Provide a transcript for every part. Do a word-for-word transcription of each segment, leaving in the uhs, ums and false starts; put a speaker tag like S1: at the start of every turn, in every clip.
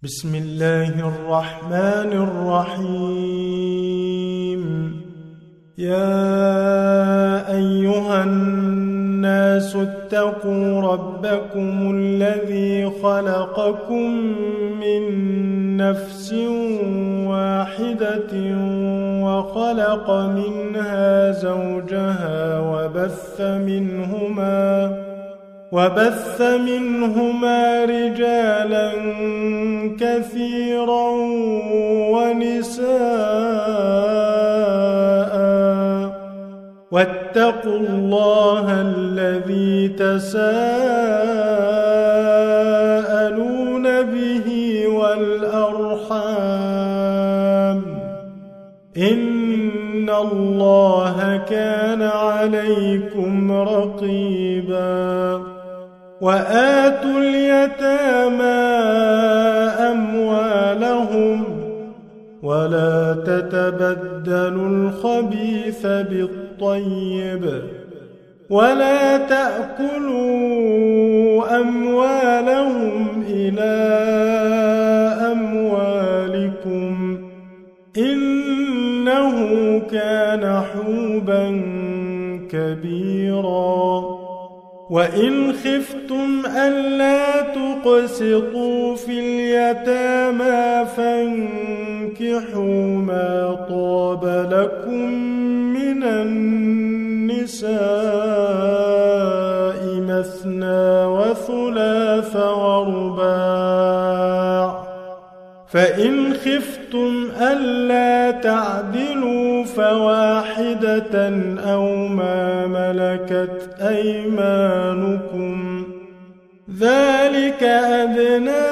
S1: بسم الله الرحمن الرحيم. يا أيها الناس اتقوا ربكم الذي خلقكم من نفس واحدة وخلق منها زوجها وبث منهما وبث منهما رجالا كثيرا ونساء، واتقوا الله الذي تساءلون به والأرحام، إن الله كان عليكم رقيبا. وآتوا اليتامى أموالهم ولا تتبدلوا الخبيث بالطيب ولا تأكلوا أموالهم إلى أموالكم إنه كان حوبا كبيرا. وإن خفتم ألا تقسطوا في اليتامى فانكحوا ما طاب لكم من النساء مثنى وثلاث ورباع، فإن خفتم ألا تعدلوا فواحدة أو ما ملكت أيمانكم، ذلك أدنى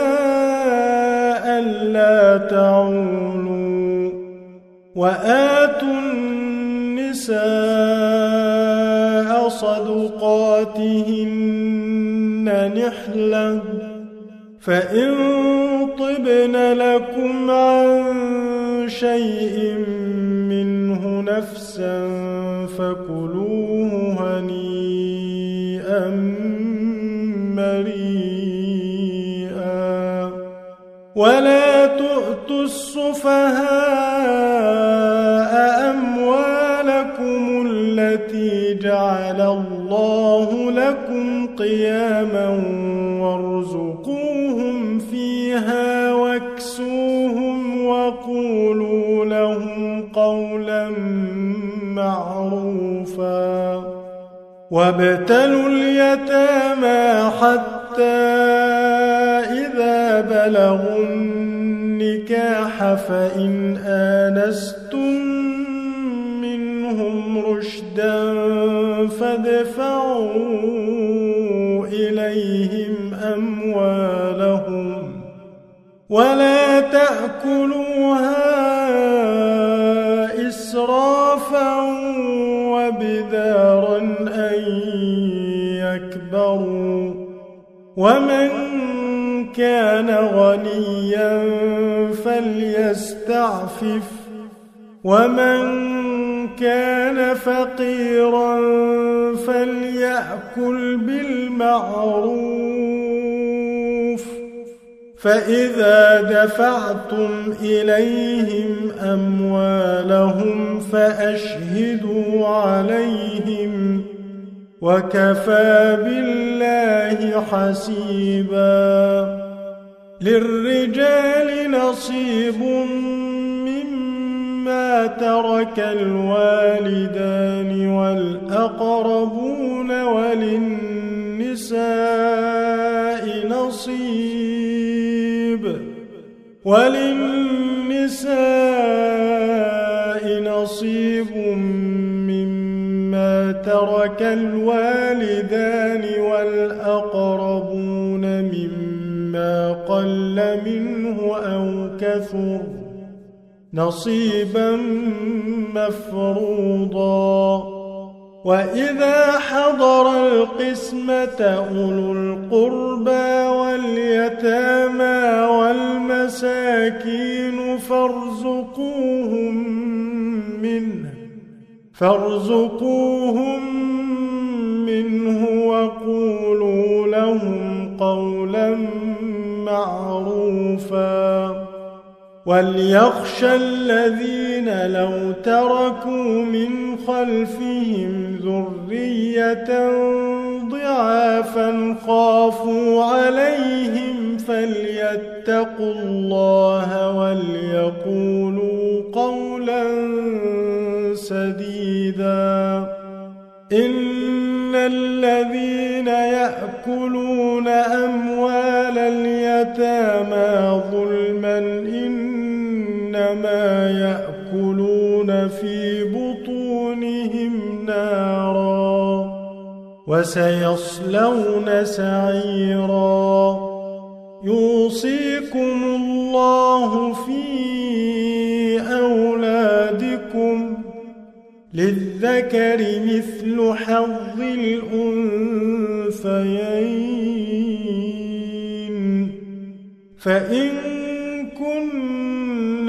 S1: ألا تعولوا. وآتوا النساء صدقاتهن نحلة، فإن طبن لكم عن شيء منه نفسا فكلوه هنيئا مريئا. ولا تؤتوا السفهاء أموالكم التي جعل الله لكم قياما وارزقوهم فيها واكسوهم وقولوا لهم قولا معروفا. وابتلوا اليتامى حتى إذا بلغوا النكاح فإن آنستم منهم رشدا فادفعوا إليهم أموالهم ولا تأكلوها إسرافا وبدارا أن يكبروا. ومن كان غنيا فليستعفف، ومن كان فقيرا فليأكل بالمعروف. فإذا دفعتم إليهم أموالهم فأشهدوا عليهم، وكفى بالله حسيبا. للرجال نصيب مما ترك الوالدان والأقربون وللنساء نصيب وللنساء نصيب مما ترك الوالدان والأقربون مما قل منه أو كثر نصيبا مفروضا. وإذا حضر القسمة أولو القربى واليتامى والمساكين فارزقوهم منه فارزقوهم منه وقولوا لهم قولا معروفا. خوفا وليخشى الذين لو تركوا من خلفهم ذرية ضعافا خافوا عليهم فليتقوا الله وليقولوا قولا سديدا إن الذين يأكلون أموال اليتامى ظلما إنما يأكلون في بطونهم نارا وسيصلون سعيرا يوصيكم الله في أولادكم للذكر مثل حظ الأنثيين فإن كن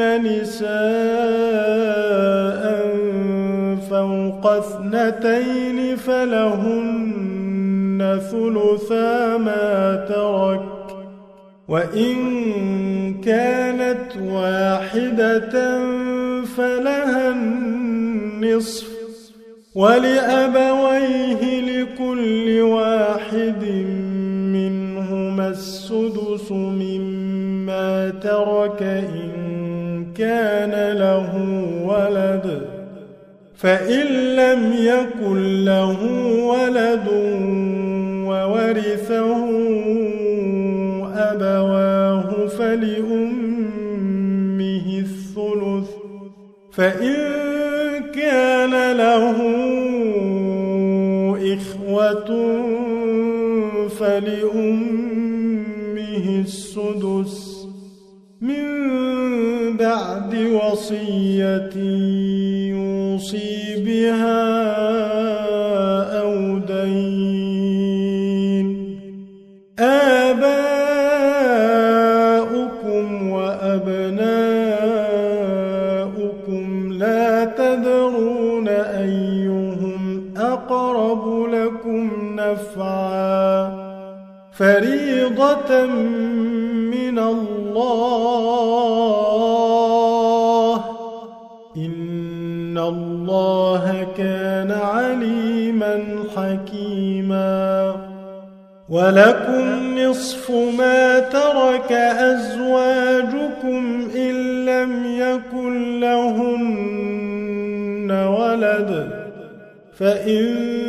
S1: نساء فوق اثنتين فلهن ثلثا ما ترك وإن كانت واحدة فلها النصف ولأبويه لكل واحد منهما السدس مما ترك إن كان له ولد فإن لم يكن له ولد وورثه أبواه فلأمه الثلث فإن كان له إخوة فلأمه السدس من بعد وصية يوصي بها أو دين آباؤكم وأبناؤكم لا تدرون أيهم أقرب لكم نفعا فريضة من الله إن الله كان عليما حكيما ولكم نصف ما ترك أزواجكم إن لم يكن لهن ولد فإن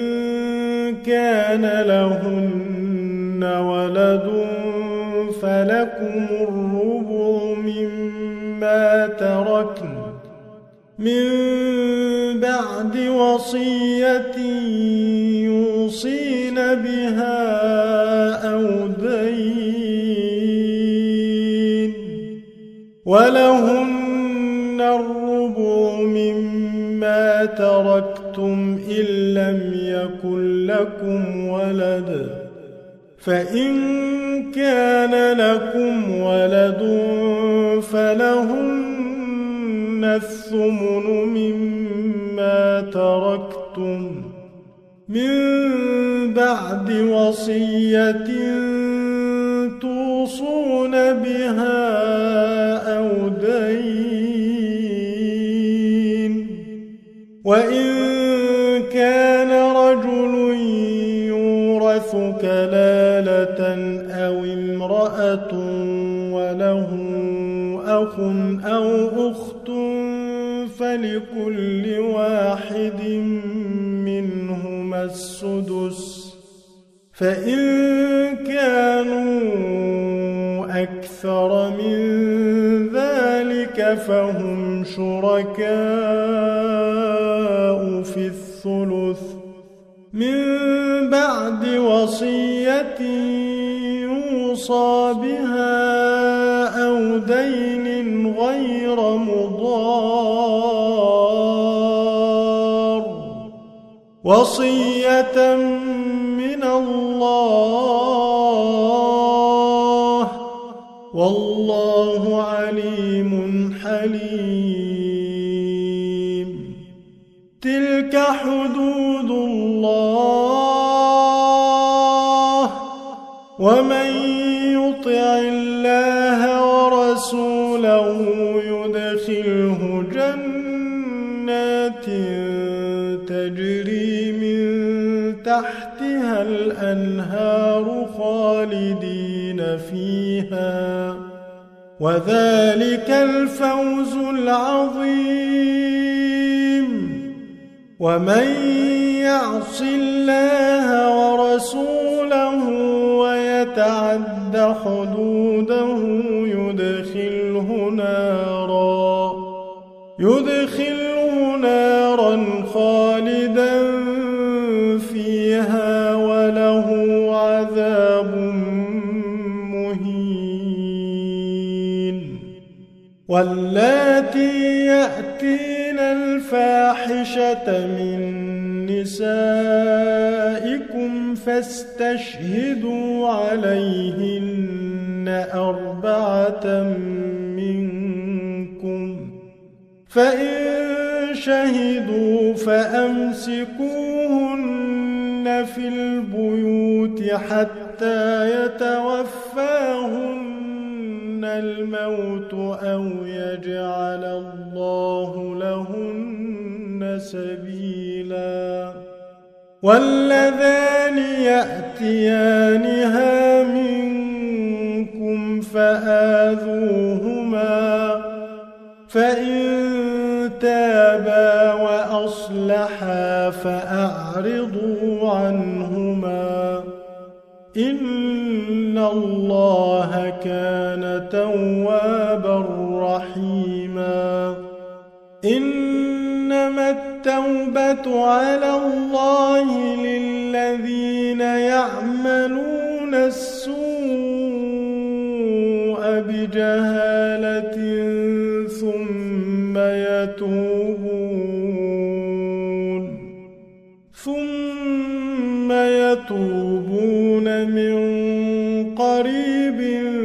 S1: كان لهن ولد فلكم الربع مما تركن من بعد وصية يوصين بها أو دين ولهن الربع مما تركتم إن لم يكن لكم ولد فإن كان لكم ولد فلهن الثمن مما تركتم من بعد وصية توصون بها أو دين وإن كان رجل يورث كلالة أو امرأة وله أخ أو أخت فلكل واحد منهما السدس فإن كانوا أكثر من ذلك فهم شركاء في الثلث من بعد وصية يوصى بها أو دين غير مضار وصية من الله والله عليم حليم تلك حدود الله ومن يطع الله ورسوله يدخله جنات تجري من تحتها الأنهار خالدين فيها وذلك الفوز العظيم. ومن يعص الله ورسوله ويتعد حدوده يدخله نارا يدخله نارا خالدا فيها وله عذاب مهين. واللاتي يأتين الفاحشة من نسائكم فاستشهدوا عليهن أربعة منكم فإن شهدوا فأمسكوهن في البيوت حتى يتوفاهن الموت أو يجعل الله لهن سبيلا. واللذان يأتيانها منكم فآذوهما فإن تابا وأصلحا فأعرضوا عنهما إن الله كان توابا رحيما. إنما التوبة على الله للذين يعملون السوء بجهالة ثم يتوبون ثم يتوبون من قريب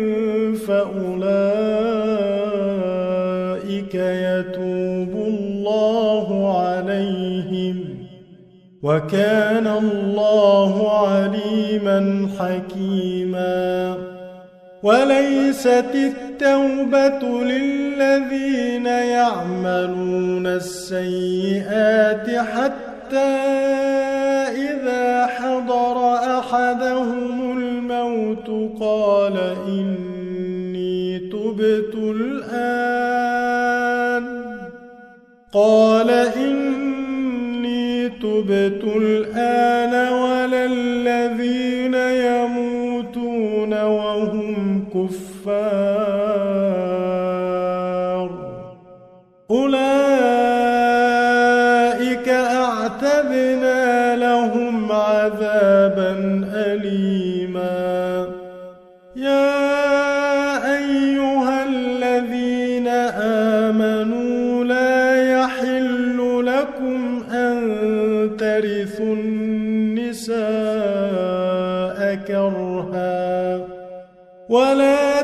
S1: فأولئك يتوب الله عليهم وكان الله عليما حكيما. وليست التوبة للذين يعملون السيئات حتى إذا حضر أحدهم الموت قال إني تبت الآن قال إني تبت الآن ولا الذين يموتون وهم كفار أولئك أعتدنا لهم عذابا أليما. يا أيها الذين آمنوا لا يحل لكم أن ترثوا النساء كرها ولا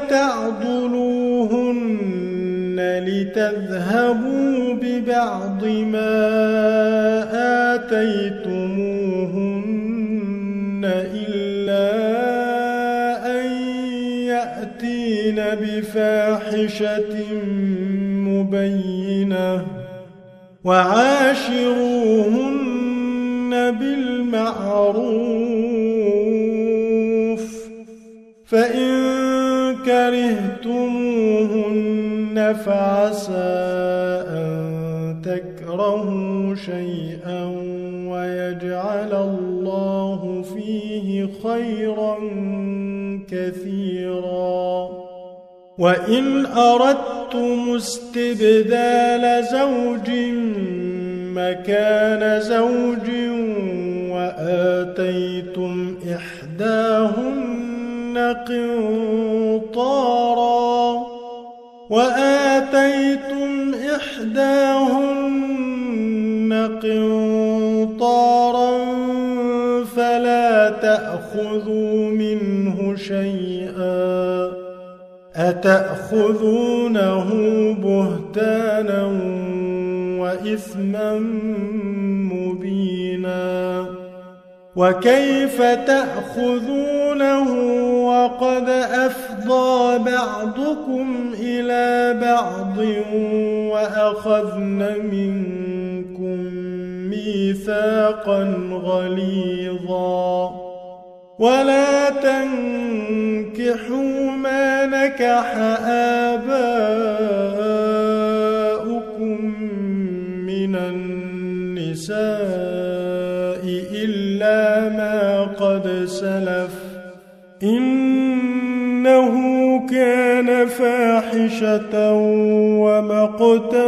S1: تعضلوهن لتذهبوا ببعض ما آتيتموهن إلا أن يأتين بفاحشة مبينة وعاشروهن بالمعروف فإن كرهتموهن فعسى أن تكرهوا شيئا ويجعل الله فيه خيرا كثيرا. وإن أردتم استبدال زوج مكان زوج وآتيتم إحداهن قنطارا وآتيتم إحداهن قنطارا فلا تأخذوا منه شيئا أتأخذونه بهتانا وإثما مبينا. وكيف تأخذونه وقد أفضى يفضى بعضكم إلى بعض وأخذن منكم ميثاقا غليظا ولا تنكحوا ما نكح آباؤكم من النساء إلا ما قد سلف إنه كان فاحشة ومقتا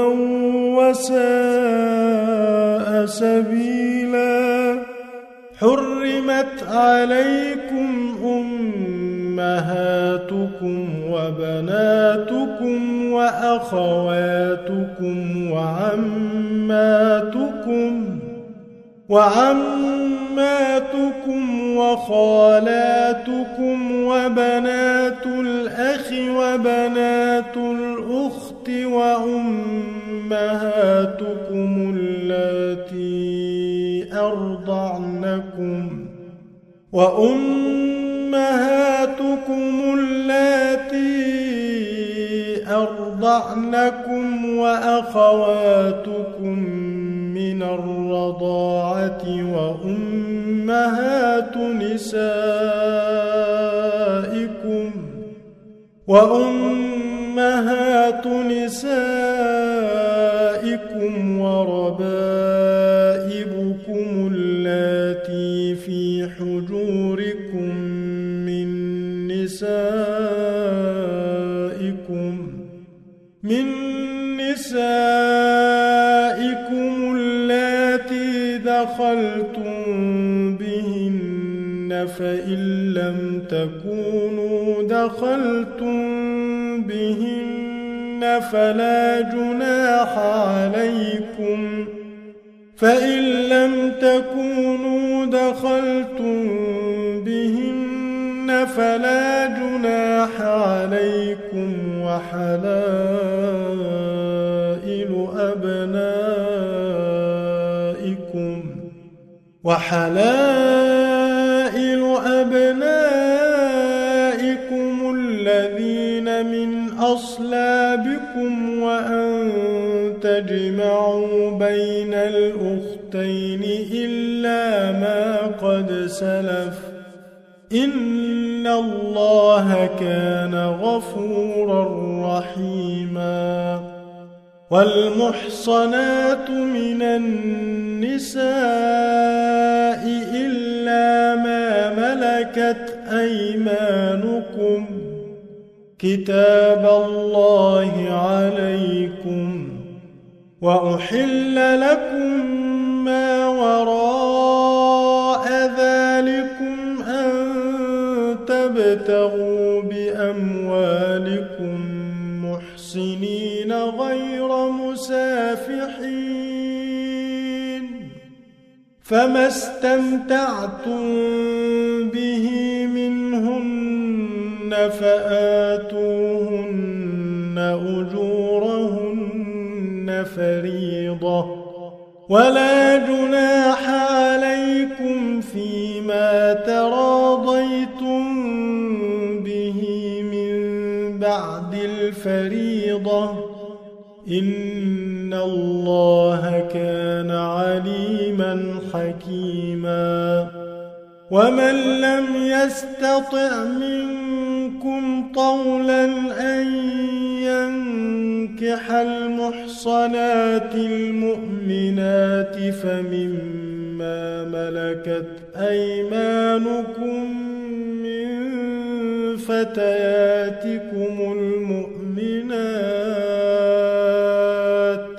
S1: وساء سبيلا حرمت عليكم أمهاتكم وبناتكم وأخواتكم وعماتكم وعماتكم وخالاتكم وبنات الأخ وبنات الأخت وأمهاتكم اللاتي أرضعنكم وأمهاتكم اللاتي أرضعنكم وأخواتكم من الرضاعة وأمهات نسائكم وأمهات نسائكم وربائبكم اللاتي في حجوركم من نسائكم من نسائكم اللاتي دخلتم بهن فإن لم تكونوا دخلتم بهن فلا جناح عليكم فإن لم تكونوا دخلتم بهن فلا جناح عليكم وحلائل أبنائكم وحلائل أبنائكم الذين من أصلابكم وأن تجمعوا بين الأختين إلا ما قد سلف إن الله كان غفورا رحيما والمحصنات من النساء إلا ما ملكت أيمانكم كتاب الله عليكم وأحل لكم ما وراء ذلكم أن تبتغوا بأموالكم محسنين غير مسافحين فما استمتعتم به منهن فآتوهن أجورهن فريضة ولا جناح عليكم فيما تراضيتم به من بعد الفريضة إن الله كان عليما حكيما ومن لم يستطع منكم طولا أن ينكح المحصنات المؤمنات فمما ملكت أيمانكم من فتياتكم المؤمنات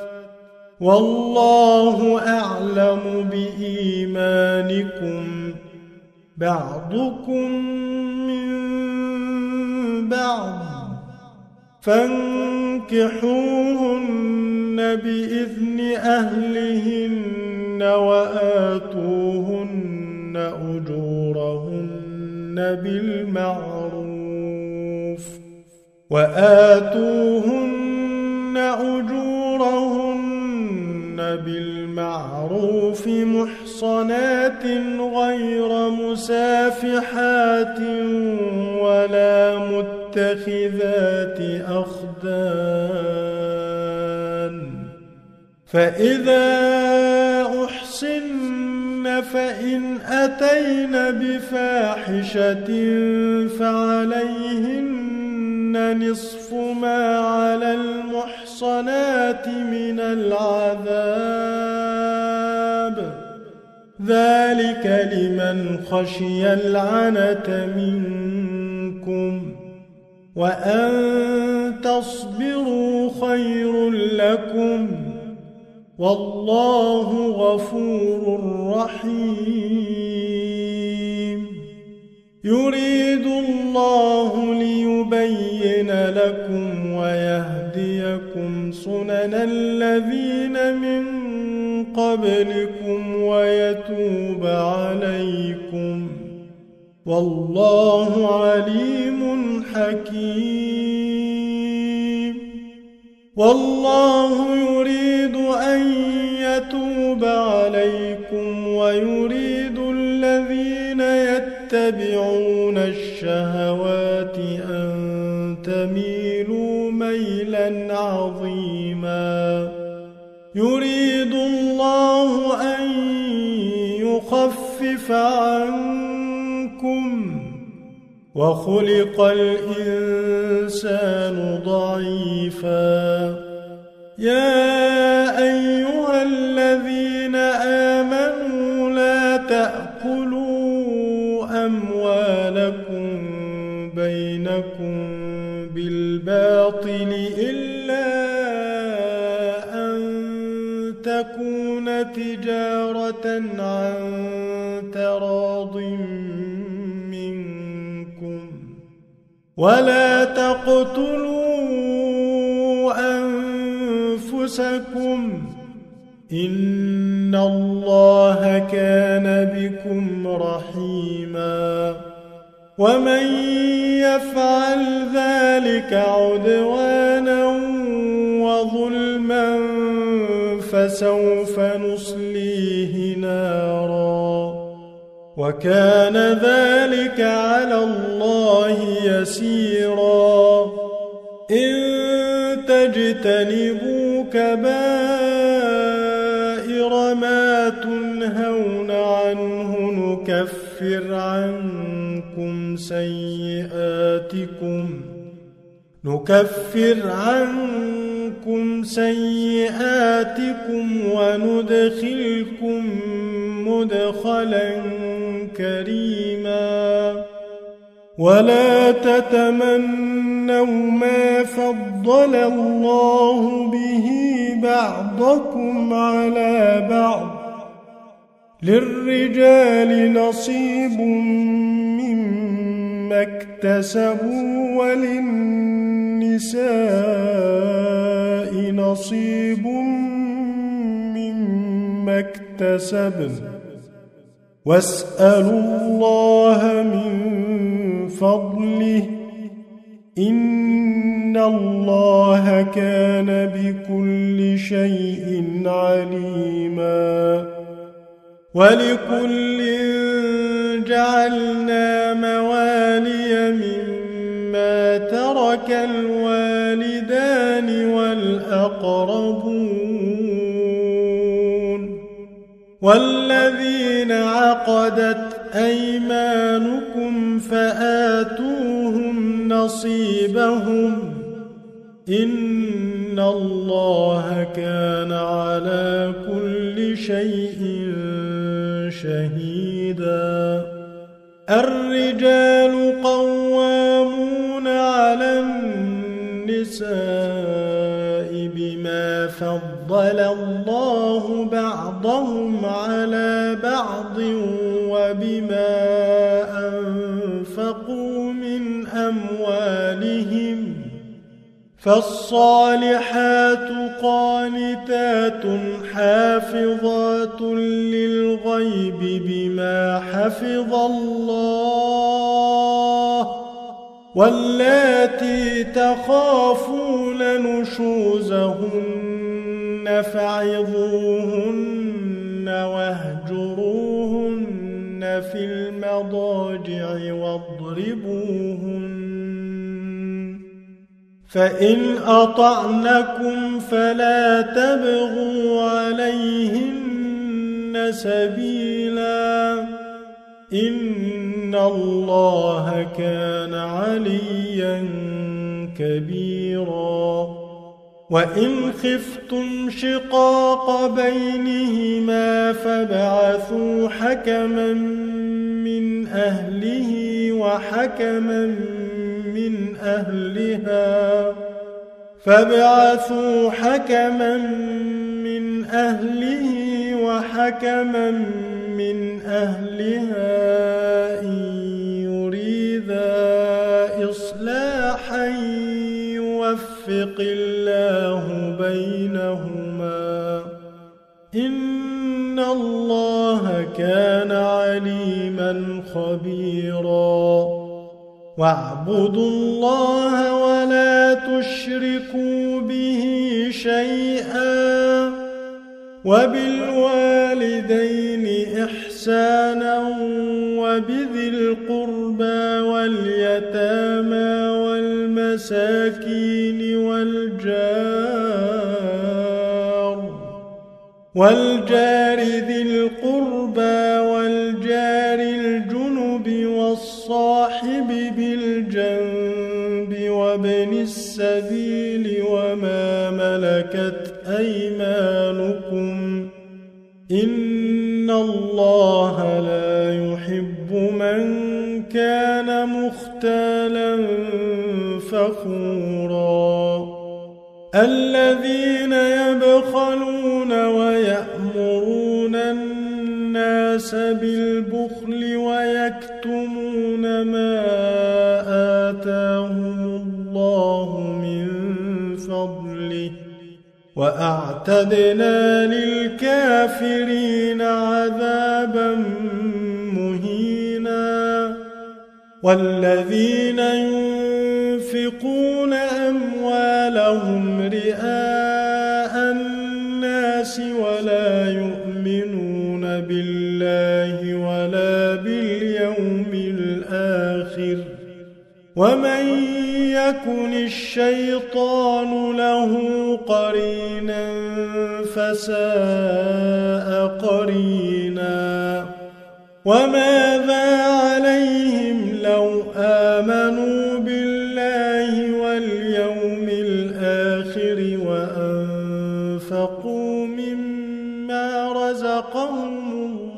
S1: والله أعلم بإيمانكم بعضكم من بعض فانكحوهن بإذن أهلهن وآتوهن أجورهن بالمعروف وآتوهن أجورهن بالمعروف محصنات غير مسافحات ولا متخذات متخذات أخدان فإذا أحصن فإن أتين بفاحشة فعليهن نصف ما على المحصنات من العذاب ذلك لمن خشي العنة منكم وأن تصبروا خير لكم والله غفور رحيم يريد الله ليبين لكم ويهديكم سنن الذين من قبلكم ويتوب عليكم والله عليم حكيم والله يريد أن يتوب عليكم ويريد الذين يتبعون الشهوات أن تميلوا ميلا عظيما يريد الله أن يخفف عنكم وخلق الإنسان ضعيفا يا أيها الذين آمنوا لا تأكلوا أموالكم بينكم بالباطل إلا أن تكون تجارة عن تراض منكم ولا تقتلوا أنفسكم إن الله كان بكم رحيما ومن يفعل ذلك عدوانا وظلما فسوف نصليه نارا وكان ذلك على الله يسيرا إن تجتنبوا كبائر ما تنهون عنه نكفر عنكم سيئاتكم نكفر عنكم سيئاتكم وندخلكم مدخلا كريما ولا تتمنوا ما فضل الله به بعضكم على بعض للرجال نصيب مما اكتسبوا وللنساء نصيب مما اكتسبن واسألوا الله من فضله إن الله كان بكل شيء عليما ولكل جعلنا موالي مما ترك الوالدان والأقربون والذين عقدت أيمانكم فآتوهم نصيبهم إن الله كان على كل شيء شهيدا الرجال قوامون على النساء بما فضل الله بعضهم على بعض وبما أنفقوا من أموالهم فالصالحات قانتات حافظات للغيب بما حفظ الله واللاتي تخافون نشوزهن فعظوهن واهجروهن في المضاجع واضربوهن فإن أطعنكم فلا تبغوا عليهن سبيلا إن الله كان عليا كبيرا وإن خفتم شقاق بينهما فابعثوا حكما من أهله وحكما من أهلها فابعثوا حكما من أهله وحكما من أهلها إن يريدا إصلاحا يوفق الله بينهما إن الله كان عليما خبيرا واعبدوا الله ولا تشركوا به شيئا وبالوالدين إحسانا وبذي القربى واليتامى والمساكين والجار والجار ذي القربى والجار الجنب والصاحب بالجنب وابن السبيل وما ملكت أيمانكم إن الله لا يحب من كان مختالا فخورا الذين يبخلون ويأمرون الناس بالبخل ويكتمون ما آتاهم الله من فضله وأعتدنا للكافرين عذابا مهينا والذين ينفقون أموالهم رئاء الناس ولا يؤمنون بالله ولا باليوم الآخر ومن يكن الشيطان له قرينا فساء قرينا وماذا عليهم لو آمنوا بالله واليوم الآخر وأنفقوا مما رزقهم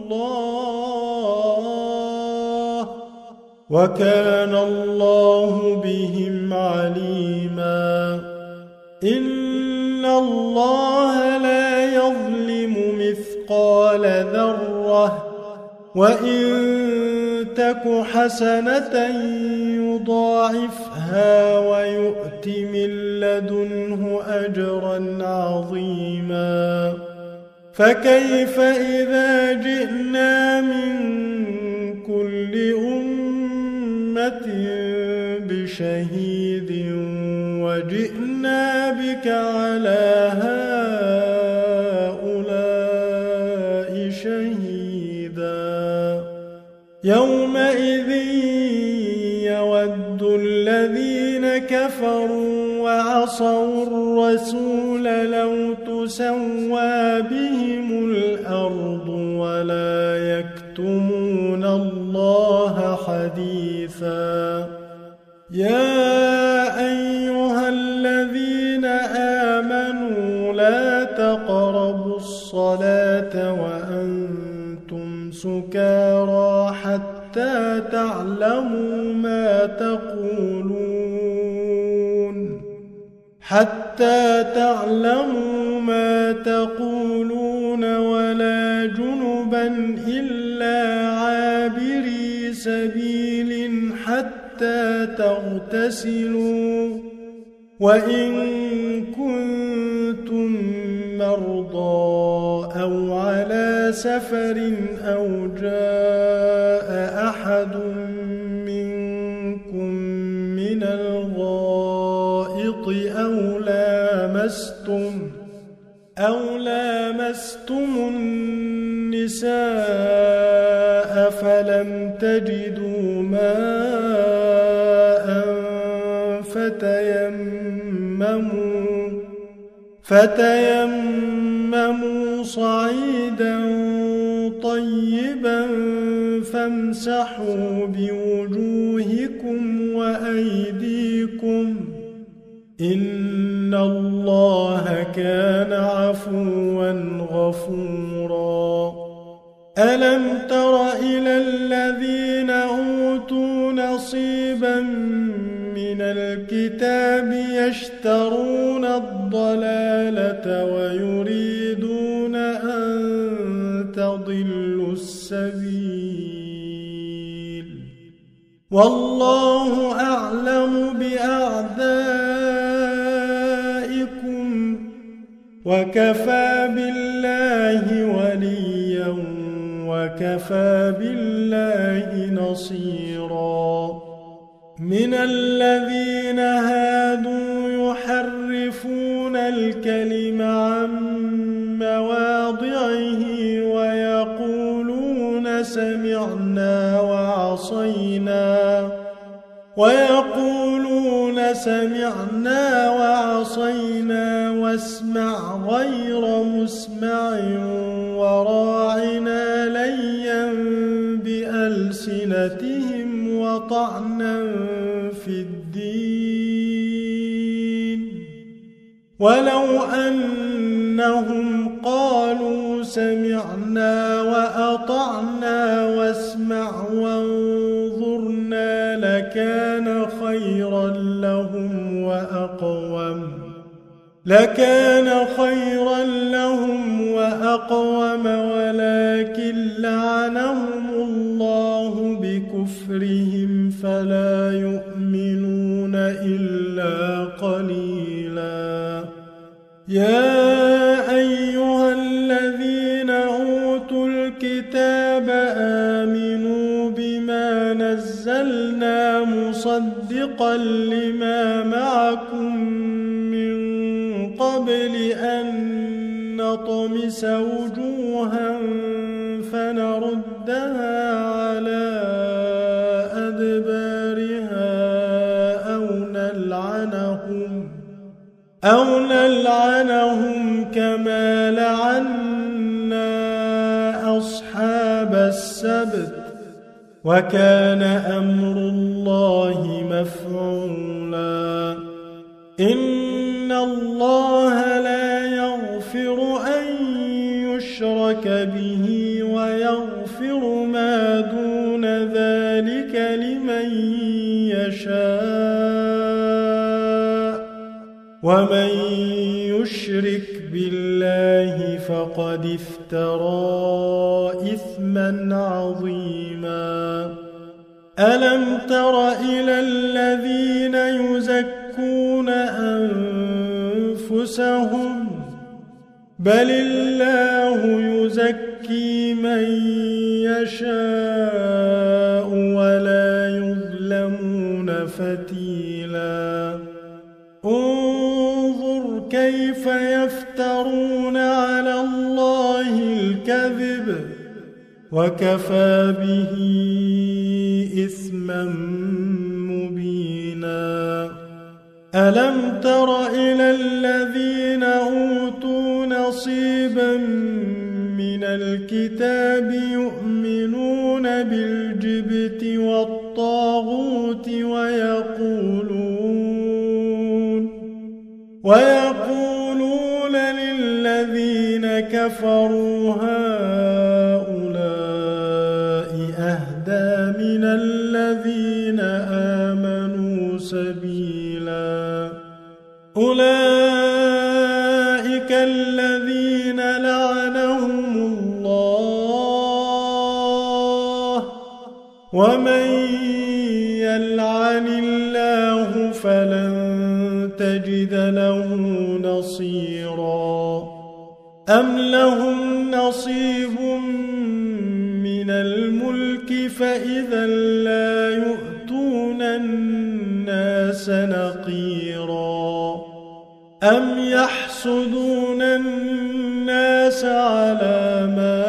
S1: الله وكان الله بهم عليما إن الله لا يظلم مثقال ذرة وإن تك حسنة يضاعفها ويؤت من لدنه أجرا عظيما فكيف إذا جئنا من كل أمة بشهيد وجئنا بك على هؤلاء شهيدا يومئذ يود الذين كفروا وعصوا الرسول لو تسوى بهم الأرض ولا يكتمون الله حديثا يا أيها الذين آمنوا لا تقربوا الصلاة وأنتم سكارى حتى تعلموا ما تقولون حتى تعلموا ما تقولون ولا جنبا إلا عابري سبيل حتى تغتسلوا وإن كنتم مرضى أو على سفر أو جاء أحد منكم من الغائط أو لامستم أو لامستم النساء فلم تجدوا ماء فتيمموا فتيمموا فتيمموا صعيدا طيبا فامسحوا بوجوهكم وأيديكم إن الله كان عفوا غفورا ألم تر إلى الذين أوتوا نصيبا من الكتاب يشترون الضلالة ويريدون أن تضلوا السبيل والله أعلم بأعدائكم وكفى بالله وليا وكفى بالله نصيرا من الذين هادوا يحرفون الكلم عن مواضعه ويقولون سمعنا وعصينا ويقولون سمعنا وعصينا واسمع غير مسمع وراعنا ليا بألسنتهم وطعنا في الدين ولو أنهم قالوا سمعنا وأطعنا واسمع وانظرنا لكان خيرا لهم وأقوم لكان خيرا لهم وأقوم ولكن لعنهم الله بكفرهم فلا يؤمنون إلا قليلا يا أيها الذين أوتوا الكتاب آمنوا بما نزلنا مصدقا لما معكم من قبل أن نطمس وجوها فنردها على أدبارها أو نلعنهم أو نلعنهم كما لعنا أصحاب السبت وكان أمر الله مفعولا إن الله لا يغفر أن يشرك به ويغفر ما دون ذلك لمن يشاء ومن يشرك بالله فقد افترى إثما عظيما ألم تر إلى الذين يزكون أنفسهم بل الله يزكي من يشاء ولا يظلمون فتيلا انظر كيف يفترون على الله الكذب وكفى به إثما مبينا ألم تر إلى الذين أوتوا نصيبا من الكتاب يؤمنون بالجبت والطاغوت ويقولون ويقولون للذين كفروا هؤلاء أهدى من الذين آمنوا سبيلا أولئك الذين لعنهم الله ومن يلعن الله فلن تجد له نصيرا أم لهم نصيب من الملك فإذا لا يؤتون الناس نقيرا أم يحسدون الناس على ما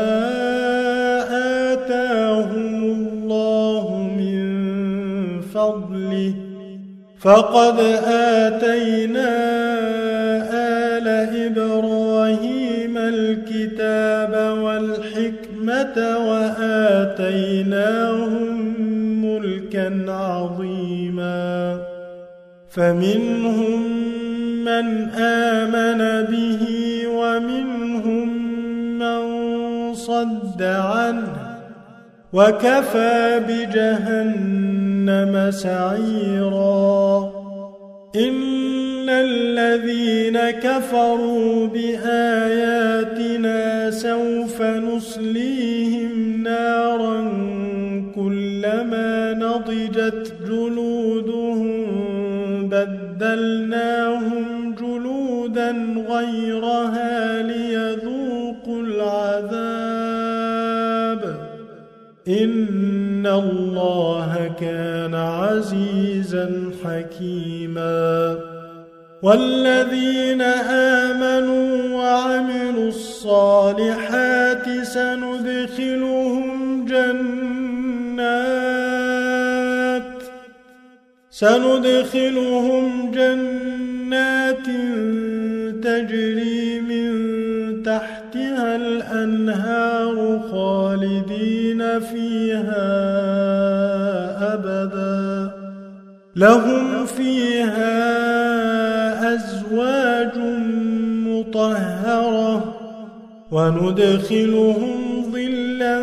S1: آتاهم الله من فضله فقد آتينا آل إبراهيم الكتاب والحكمة وآتيناهم ملكا عظيما فمنهم من آمن به ومنهم من صد عنه وكفى بجهنم سعيرا إن الذين كفروا بآياتنا سوف نصليهم نارا كلما نضجت جلودهم بدلناهم جلودا غيرها ليذوقوا العذاب إن الله كان عزيزا حكيما والذين آمنوا وعملوا الصالحات سندخلهم جنات سندخلهم جنات تجري من تحتها الأنهار خالدين فيها أبدا لهم فيها أزواج مطهرة وندخلهم ظلا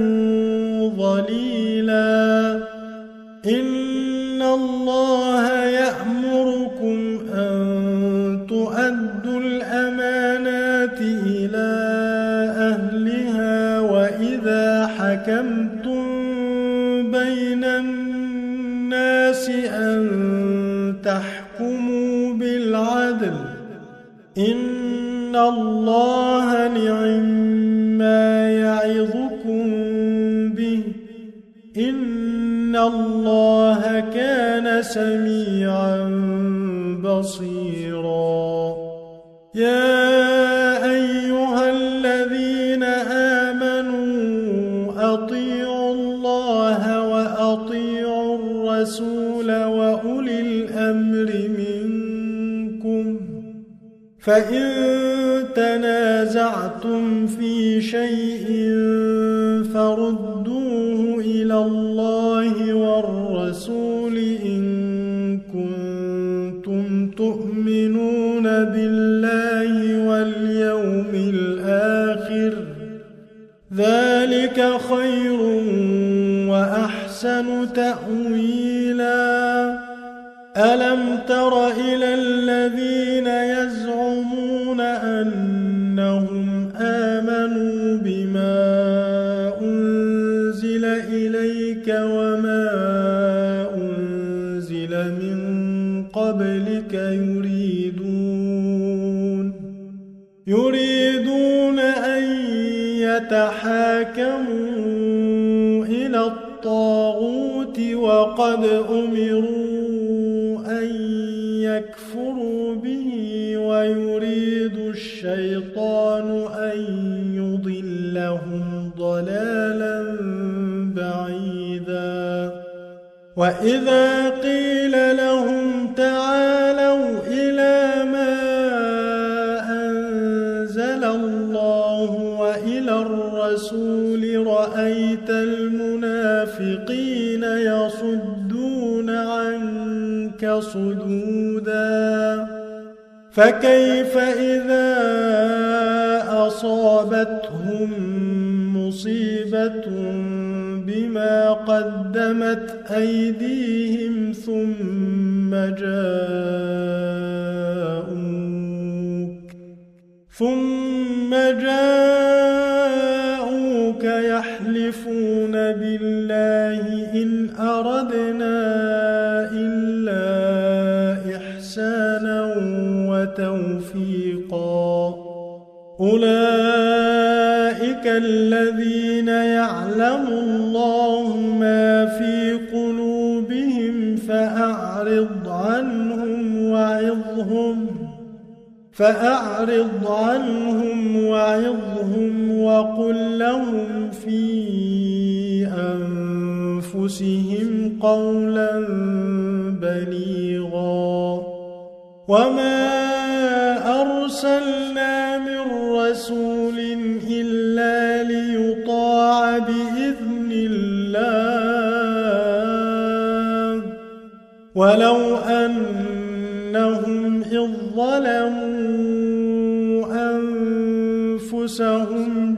S1: ظليلا إن الله يأمركم أن تؤدوا الأمانات إلى أهلها وإذا حكمتم بين الناس أن تحكموا بالعدل إن الله نعما يعظكم به إن الله كان سميعا بصيرا يا أيها الذين آمنوا أطيعوا الله وأطيعوا الرسول وأولي الأمر منكم فإن تنازعتم في شيء فردوه إلى الله والرسول إن كنتم تؤمنون بالله واليوم الآخر ذلك خير وأحسن تأويلا ألم تر إلى الذين يزعمون أنهم آمنوا بما أنزل إليك وما أنزل من قبلك يريدون يريدون أن يتحاكموا إلى الطاغوت وقد أمروا أن يكفروا به ويريد الشيطان أن يضلهم ضلالا بعيدا وإذا قيل لهم تعالوا إلى ما أنزل الله وإلى الرسول رأيت المنافقين يصدون عنك صدودا فكيف إذا أصابتهم مصيبة بما قدمت أيديهم ثم جاءوك ثم جاءوك يحلفون بالله إن أردنا إلا إحسانا وتوفيقا أولئك الذين يعلم الله ما في قلوبهم فأعرض عنهم وعظهم فأعرض عنهم وعظهم وقل لهم في أنفسهم قولا بليغا وما أرسلنا من رسول إلا ليطاع بإذن الله ولو أنهم إذ ظلموا أنفسهم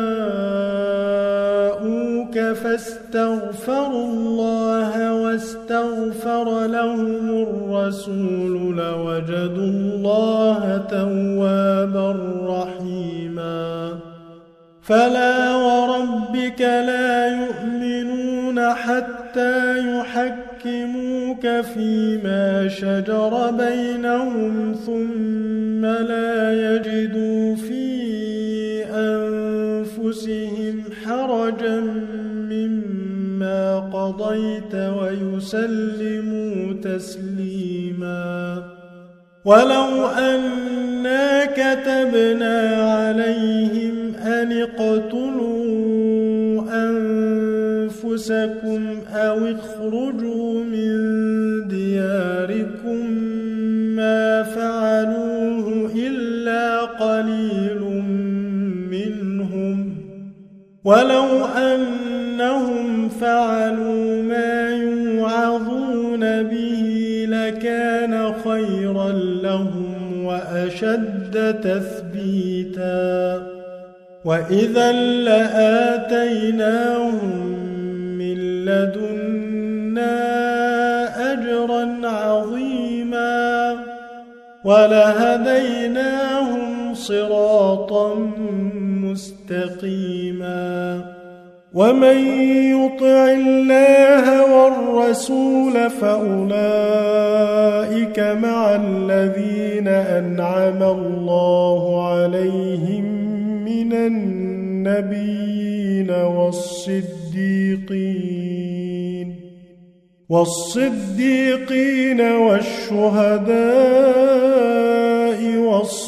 S1: جاءوك فاستغفروا الله واستغفر لهم الرسول لوجدوا الله توابا رحيما فلا وربك لا يؤمنون حتى يحكموك فيما شجر بينهم ثم لا يجدوا في أنفسهم حرجا مما قضيت ويسلموا تسليما ولو أنا كتبنا عليهم أن اقتلوا أنفسكم أو اخرجوا من دياركم ما فعلوه إلا قليل منهم ولو أنهم فعلوا ما يوعظون به لكان خيرا لهم وأشد تثبيتا وإذا لآتيناهم من لدنا أجرا عظيما ولهديناهم صراطا مستقيما ومن يطع الله والرسول فأولئك مع الذين أنعم الله عليهم من النبيين والصديقين والصديقين والشهداء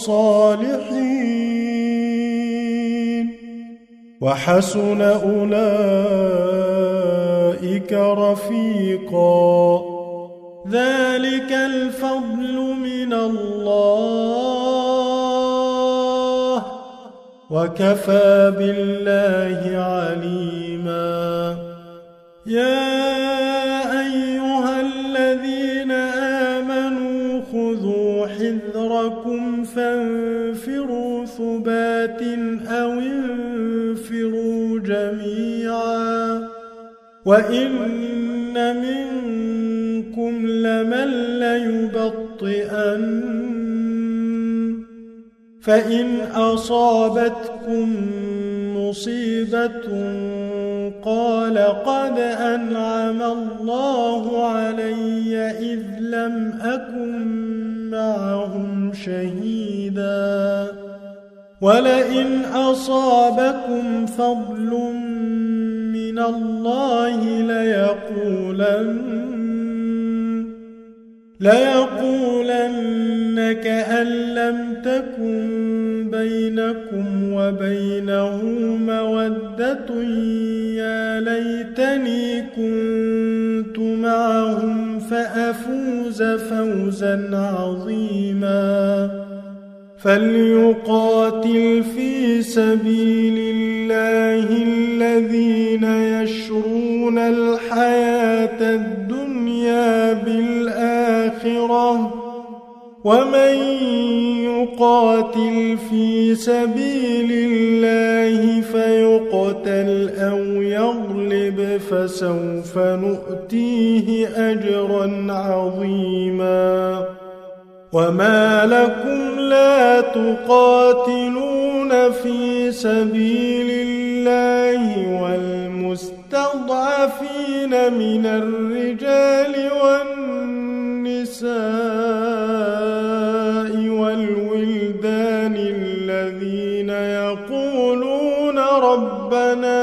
S1: والصالحين وحسن أولئك رفيقا ذلك الفضل من الله وكفى بالله عليما يا أيها الذين آمنوا خذوا حذركم فانفروا ثبات أو انفروا جميعا وإن منكم لمن ليبطئن فإن أصابتكم مصيبة قال قد أنعم الله علي إذ لم أكن معهم شهيدا ولئن أصابكم فضل من الله ليقولن ليقولن كأن لم تكن بينكم وبينه مودة يا ليتني كنت معهم فأفوز فوزا عظيما فليقاتل في سبيل الله الذين يشرون الحياة الدنيا بالآخرة ومن يقاتل في سبيل الله فيقتل أو يغلب فسوف نؤتيه أجرا عظيما وما لكم لا تقاتلون في سبيل الله والمستضعفين من الرجال والنساء والولدان الذين يقولون ربنا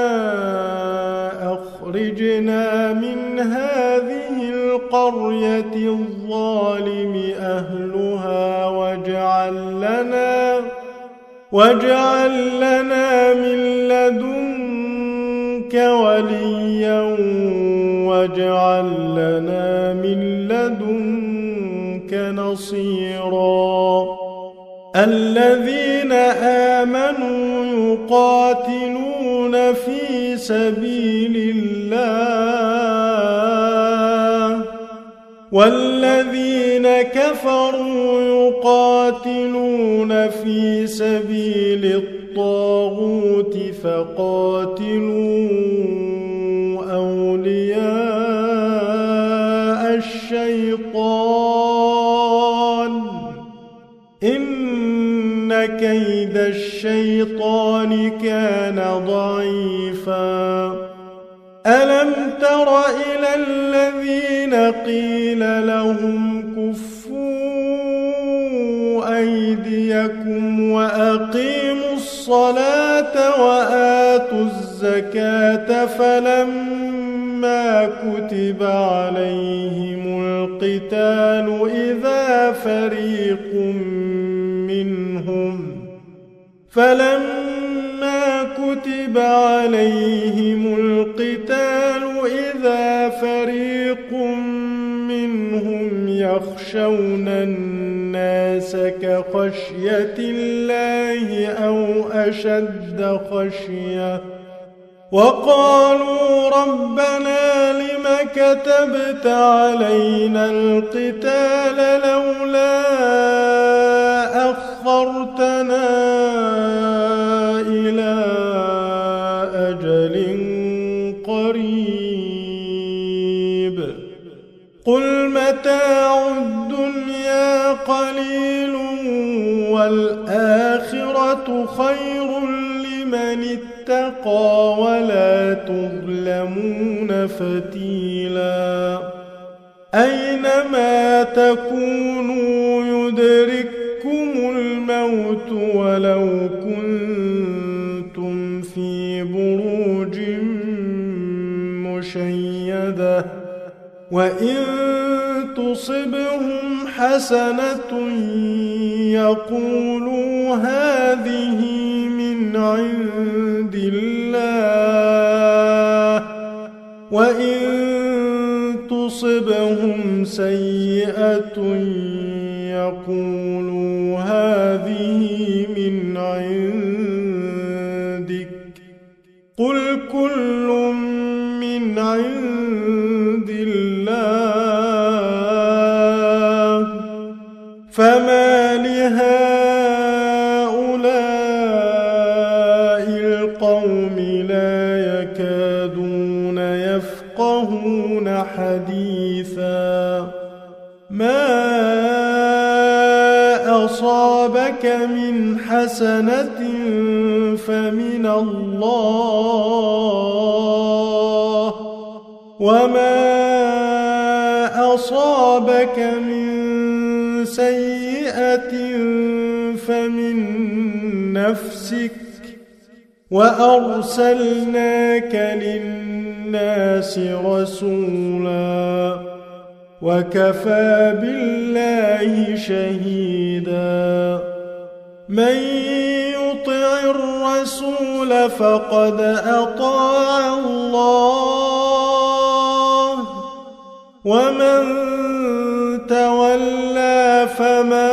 S1: أخرجنا من هذه القرية الظالم أهلها واجعل لنا واجعل لنا من لدنك وليا واجعل لنا من لدنك نصيرا الذين آمنوا يقاتلون في سبيل الله والذين كفروا يقاتلون في سبيل الطاغوت فقاتلوا أولياء الشيطان إن كيد الشيطان كان ضعيفا ألم تر إلى الذين قيل لهم كفوا أيديكم وأقيموا الصلاة وآتوا الزكاة فلما كتب عليهم القتال إذا فريق منهم فلما كتب عليهم القتال إذا فريق منهم يخشون الناس كخشية الله أو أشد خشية وقالوا ربنا لم كتبت علينا القتال لولا أخرتنا إلى أجل قريب قل متاع الدنيا قليل والآخرة خير لمن اتقى ولا تظلمون فتيلا أينما تكونوا يدرككم الموت ولو كنتم في بروج مشيدة وإن تصبهم حسنة يقولوا هذه من عند الله وإن تصبهم سيئة يقولوا هذه من عندك قل كل من عند الله فما لهؤلاء القوم لا يكادون يفقهون حديثا ما أصابك من حسنة فمن الله وما أصابك من سيئة فمن نفسك وأرسلناك للناس رسولا وكفى بالله شهيدا من يطع الرسول فقد أطاع الله ومن تولى فما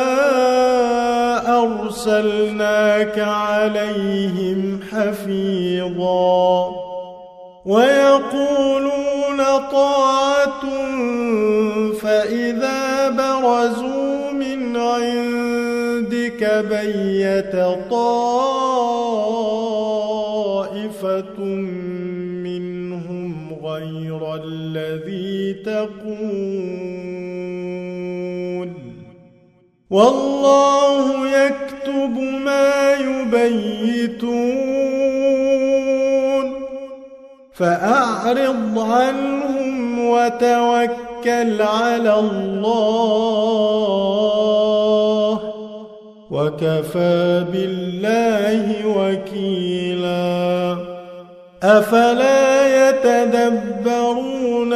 S1: أرسلناك عليهم حفيظا ويقولون طاعة فإذا برزوا من عندك بيت طائفة منهم غير الذي تقول والله يكتب ما يبيتون فأعرض عنهم وتوكل على الله وكفى بالله وكيلا أفلا يتدبرون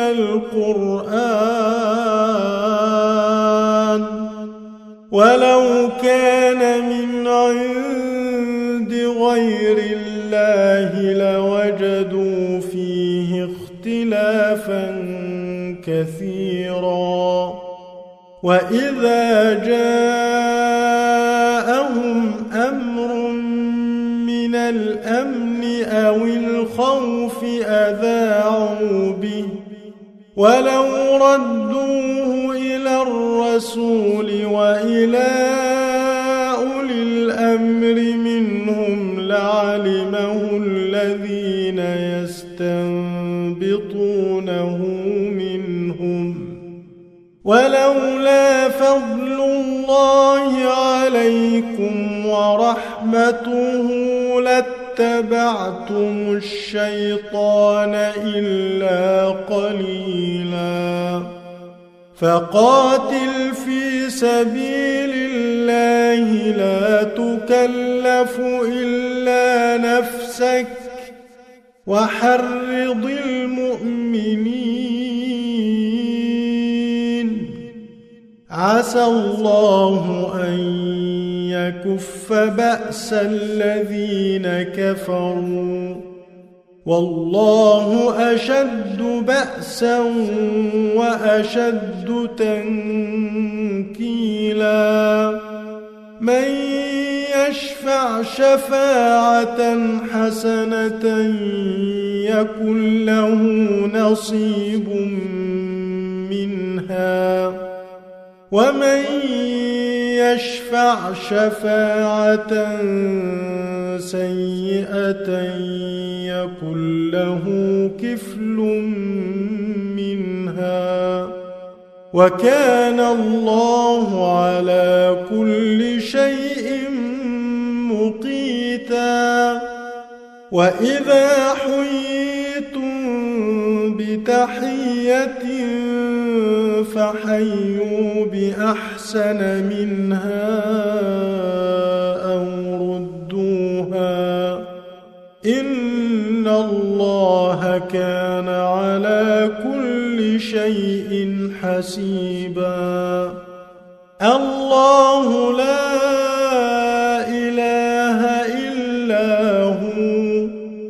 S1: القرآن ولو كان من عند غير الله لوجدوا فيه اختلافا كثيرا وإذا جاءهم أمر من الأمن أو الخوف أذاعوا به ولو ردوه إلى الرسول وإلى أولي الأمر منهم لعلمه الذين يستنبطونه منهم ولولا فضل الله عليكم ورحمته لاتبعتم الشيطان إلا قليلا فقاتل في سبيل الله لا تكلف إلا نفسك وحرض المؤمنين عسى الله أن يكف بأس الذين كفروا والله أشد بأسا وأشد تنكيلا من يشفع شفاعة حسنة يكن له نصيب منها ومن يشفع شفاعة سيئة يكن له كفل منها وكان الله على كل شيء مقيتا وإذا حييتم بتحية فحيوا بأحسن منها أو ردوها إن الله كان على كل شيء حسيبا الله لا إله إلا هو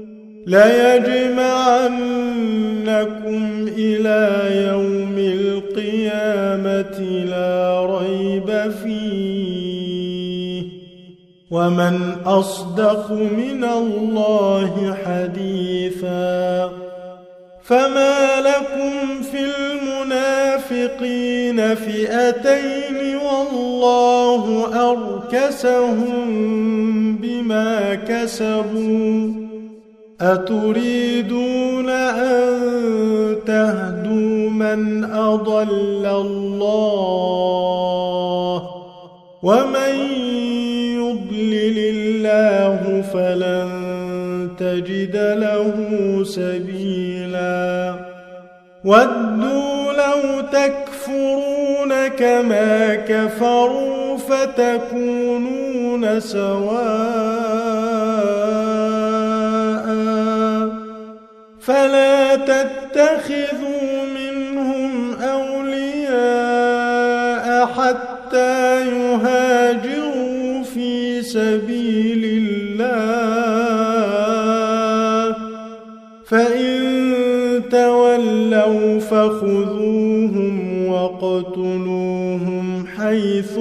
S1: ليجمعنكم إلى يوم القيامة لا ريب فيه ومن أصدق من الله حديثا فما لكم في المنافقين فئتين والله أركسهم بما كسبوا أتريدون أن تهدوا من أضل الله ومن يضلل الله فلن تجد له سبيلا ودوا لو تكفرون كما كفروا فتكونون سواء فلا تتخذوا منهم أولياء حتى يهاجروا في سبيل الله فإن تولوا فخذوهم وقتلوهم حيث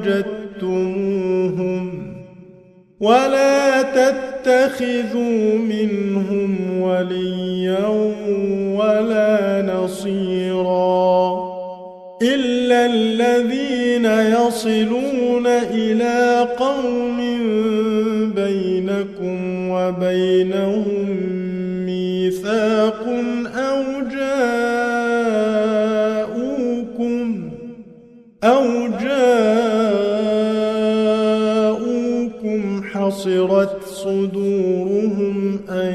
S1: وجدتموهم ولا تتخذوا منهم وليا ولا نصيرا إلا الذين يصلون إلى قوم بينكم وبينهم ميثاق أو جاءوكم أو جاءوكم حصرت صدورهم أن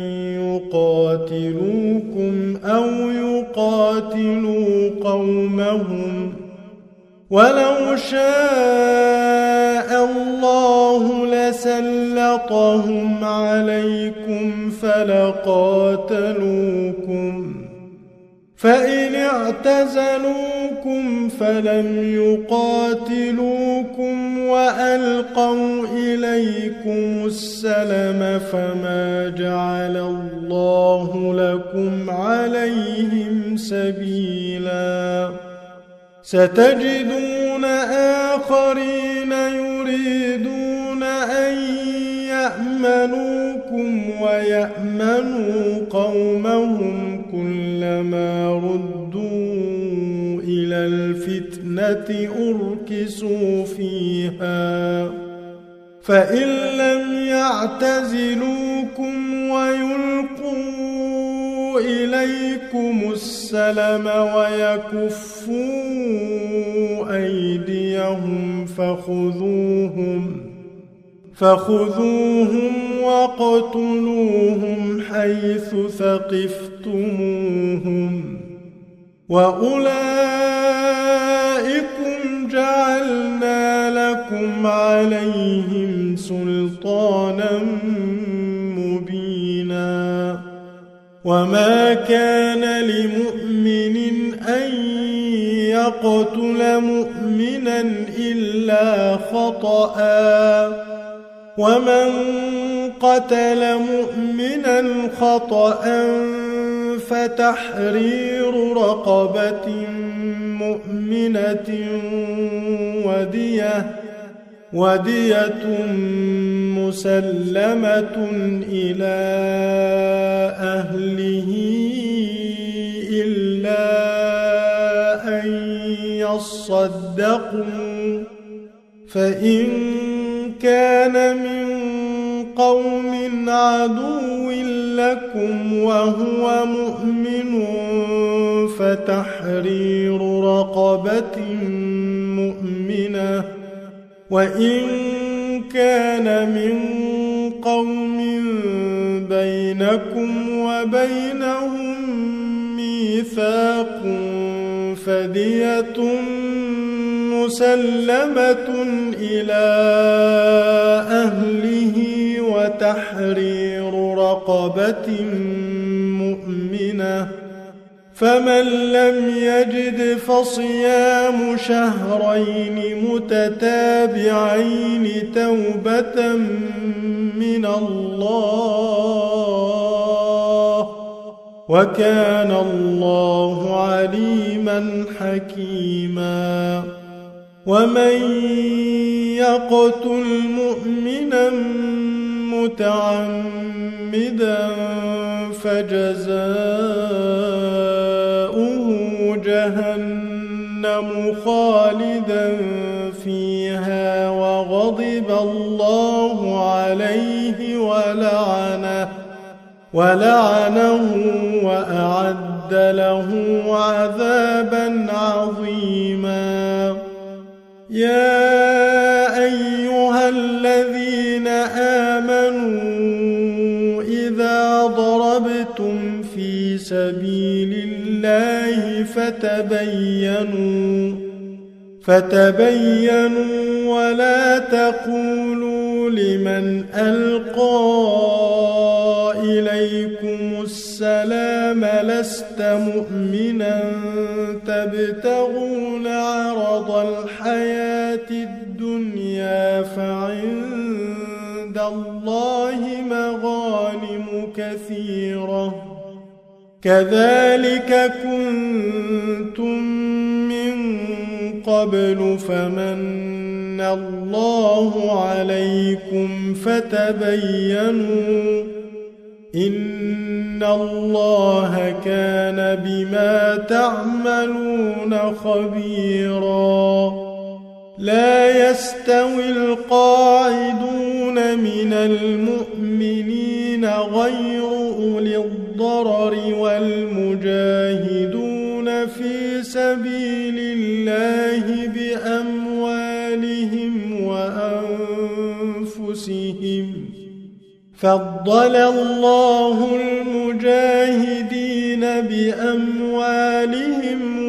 S1: يقاتلوكم أو يقاتلوا قومهم ولو شاء الله لسلطهم عليكم فلقاتلوكم فإن اعتزلوكم فلم يقاتلوكم وألقوا إليكم السلم فما جعل الله لكم عليهم سبيلا ستجدون آخرين يريدون أن يأمنوكم ويأمنوا قومهم كلما ردوا إلى الفتنة أركسوا فيها فإن لم يعتزلوكم ويلقوا إليكم السلم ويكفوا أيديهم فخذوهم فخذوهم وَاقْتُلُوهُمْ حيث ثقفتموهم وأولئكم جعلنا لكم عليهم سلطانا مبينا وما كان لمؤمن أن يقتل مؤمنا إلا خطأ ومن قتل مؤمنا خطأ فتحرير رقبة مؤمنة ودية ودية مسلمة إلى أهله إلا أن يصدقوا فإن كان من قوم عدو لكم وهو مؤمن فتحرير رقبة مؤمنة وإن كان من قوم بينكم وبينهم ميثاق فدية مسلمة إلى أهله وتحرير رقبة مؤمنة فمن لم يجد فصيام شهرين متتابعين توبة من الله وكان الله عليما حكيما ومن يقتل مؤمنا متعمدا فجزاؤه جهنم خالدا فيها وغضب الله عليه ولعنه ولعنه وأعد له عذابا عظيما يا أيها الذين آمنوا إذا ضربتم في سبيل الله فتبينوا فتبينوا ولا تقولوا لمن ألقى إليكم السلام لست مؤمنا تبتغون عرض الحياة الدنيا فعند الله مغانم كثيرة كذلك كنتم من قبل فمن الله عليكم فتبينوا إن الله كان بما تعملون خبيرا لا يستوي القاعدون من المؤمنين غير أولي الضرر والمجاهدون في سبيل الله بأموالهم وأنفسهم فضل الله المجاهدين بأموالهم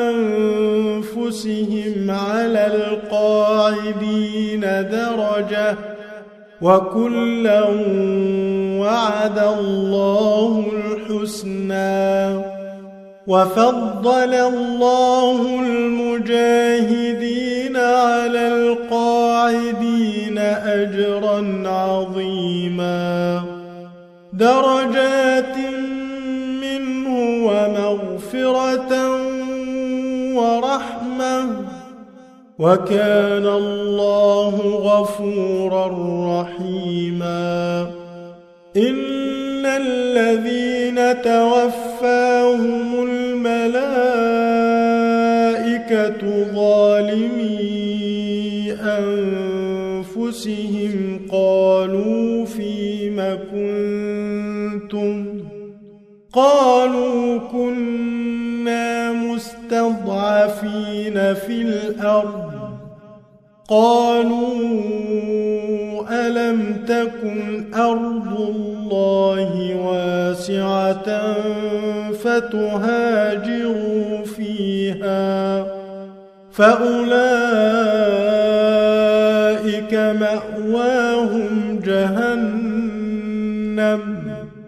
S1: وأنفسهم على القاعدين درجة وكلا وعد الله الحسنى وفضل الله المجاهدين على القاعدين أجرا عظيما درجات منه ومغفرة ورحمة وكان الله غفورا رحيما. إن الذين توفاهم الملائكة ظالمي أنفسهم قالوا فيم كنتم قالوا كنا مستضعفين في الأرض قالوا ألم تكن أرض الله واسعة فتهاجروا فيها فأولئك مأواهم جهنم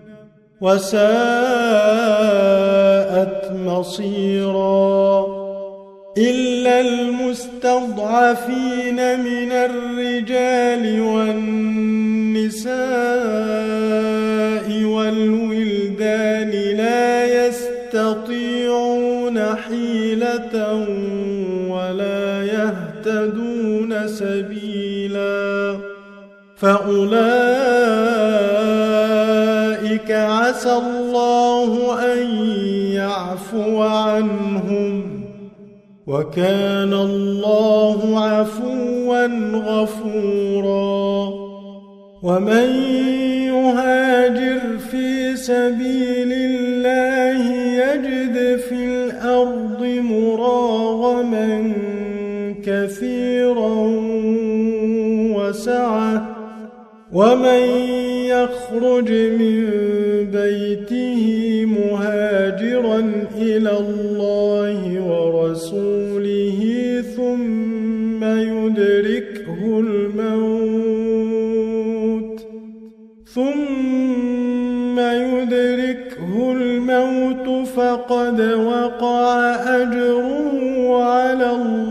S1: وساءت مصيرا. إلا المستضعفين من الرجال والنساء والولدان لا يستطيعون حيلة ولا يهتدون سبيلا فأولئك عسى الله أن يعفو عنهم وكان الله عفوا غفورا. ومن يهاجر في سبيل الله يجد في الأرض مراغما كثيرا وسعة ومن يخرج من بيته مهاجرا إلى الله ورسوله ثم يدركه الموت ثم يدركه الموت فقد وقع أجره على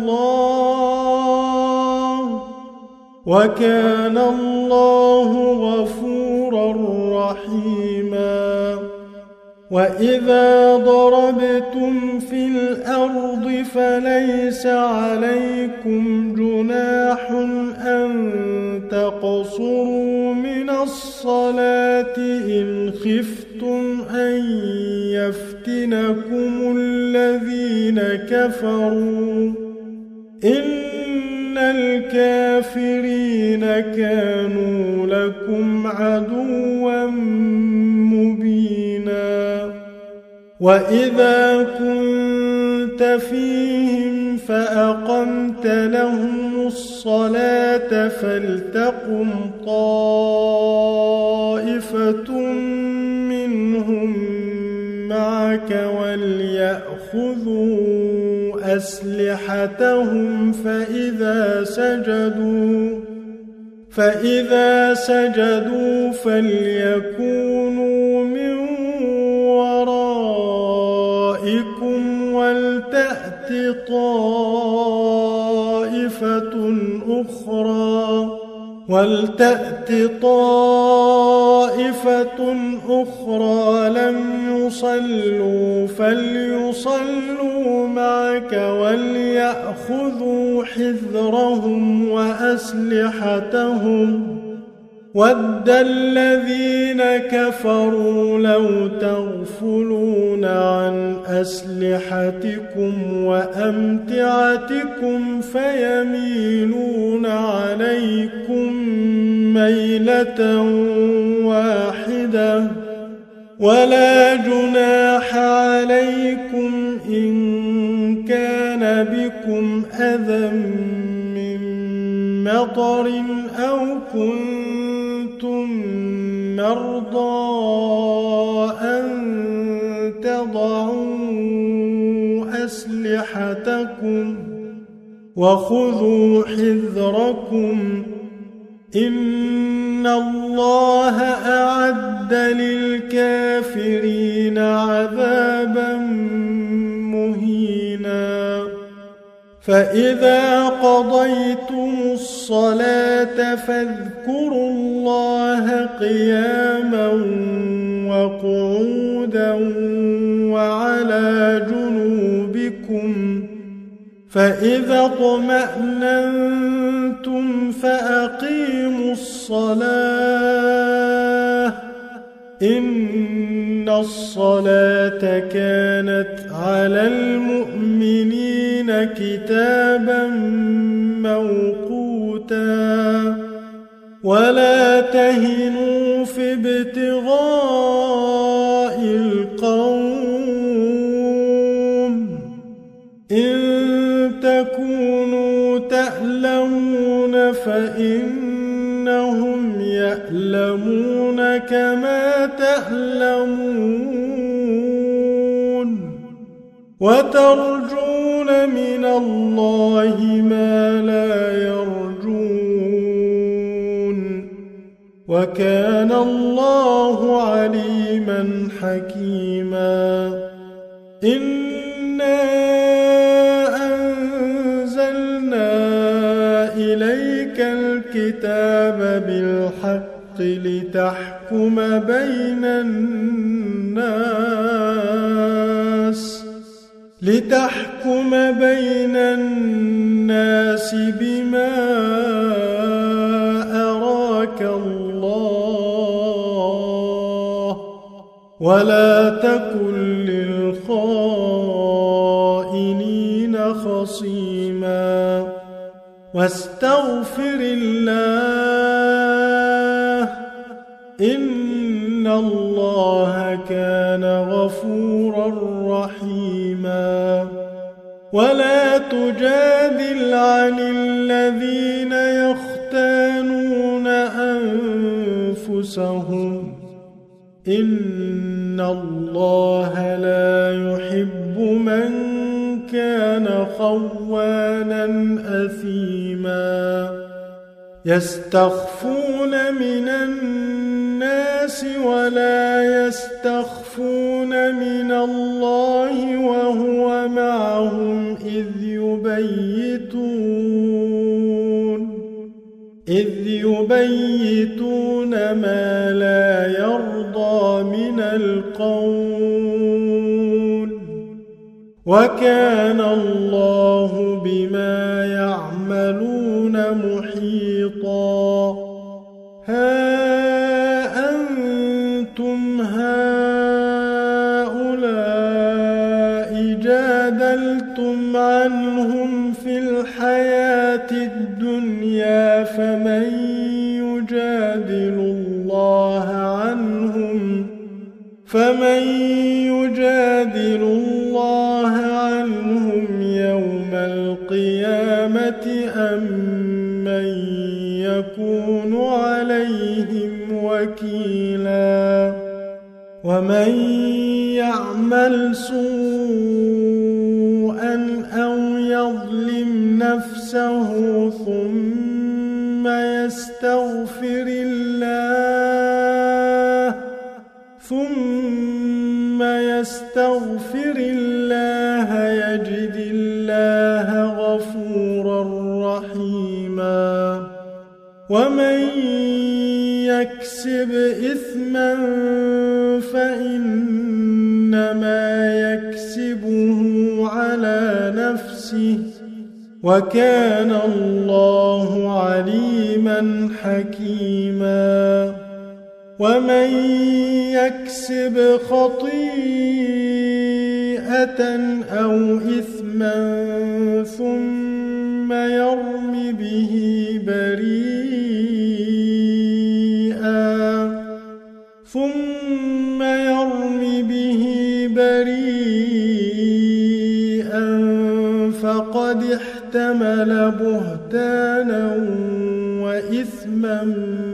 S1: الله وكان الله غفورا رحيما. وإذا ضربتم في الأرض فليس عليكم جناح أن تقصروا من الصلاة إن خفتم أن يفتنكم الذين كفروا إن الكافرين كانوا لكم عدوا مبينا. وإذا كنت فيهم فأقمت لهم الصلاة فلتقم طائفة منهم معك وليأخذوا أسلحتهم فإذا سجدوا فإذا سجدوا فليكونوا من ورائكم ولتأت طائفة أخرى ولتأت طائفة أخرى لم يصلوا فليصلوا معك وليأخذوا حذرهم وأسلحتهم ود الذين كفروا لو تغفلون عن أسلحتكم وأمتعتكم فيميلون عليكم ميلة واحدة ولا جناح عليكم إن كان بكم أذى من مطر أو كنتم مرضى أن تضعوا أسلحتكم وخذوا حذركم إن الله أعد للكافرين عذابا مهينا. فإذا قضيتم الصلاة فاذكروا الله قياما وقعودا وعلى جنوبكم فإذا اطمأننتم فأقيموا الصلاة إن الصلاة كانت على المؤمنين كتابا موقوتا ولا تهنوا في ابتغاء القوم إن تكونوا تألمون فإنهم يألمون كما تألمون وترجون من الله ما لا يرجون وكان الله عليما حكيما إنا أنزلنا إليك الكتاب بالحق لتحكم بين الناس لتحكم بين الناس بما أراك الله ولا تكن للخائنين خصيما واستغفر الله إن الله كان غفورا رحيما ولا تجادل عن الذين يختانون أنفسهم إن الله لا يحب من كان خوانا أثيما يستخفون من الناس ولا يستخفون من الله وهو معهم إذ يبيتون إذ يبيتون ما لا يرضى من القول وكان الله بما يعملون محيطا ها أنتم هؤلاء جادلتم عنهم في الحياة الدنيا فمن يجادل الله عنهم فمن يجادل الله عنهم يوم القيامة أم من يكون عليهم وكيلا ومن يعمل سوءا أو يظلم نفسه ثم يستغفر الله ثم يستغفر الله يجد الله غفورا رحيما ومن يكسب إثما فإنما يكسبه على نفسه وكان الله عليما حكيما ومن يكسب خطيئة أو إثما ثم يرم به بريئا ثم يرم به بريئا فقد احتمل بهتانا وإثما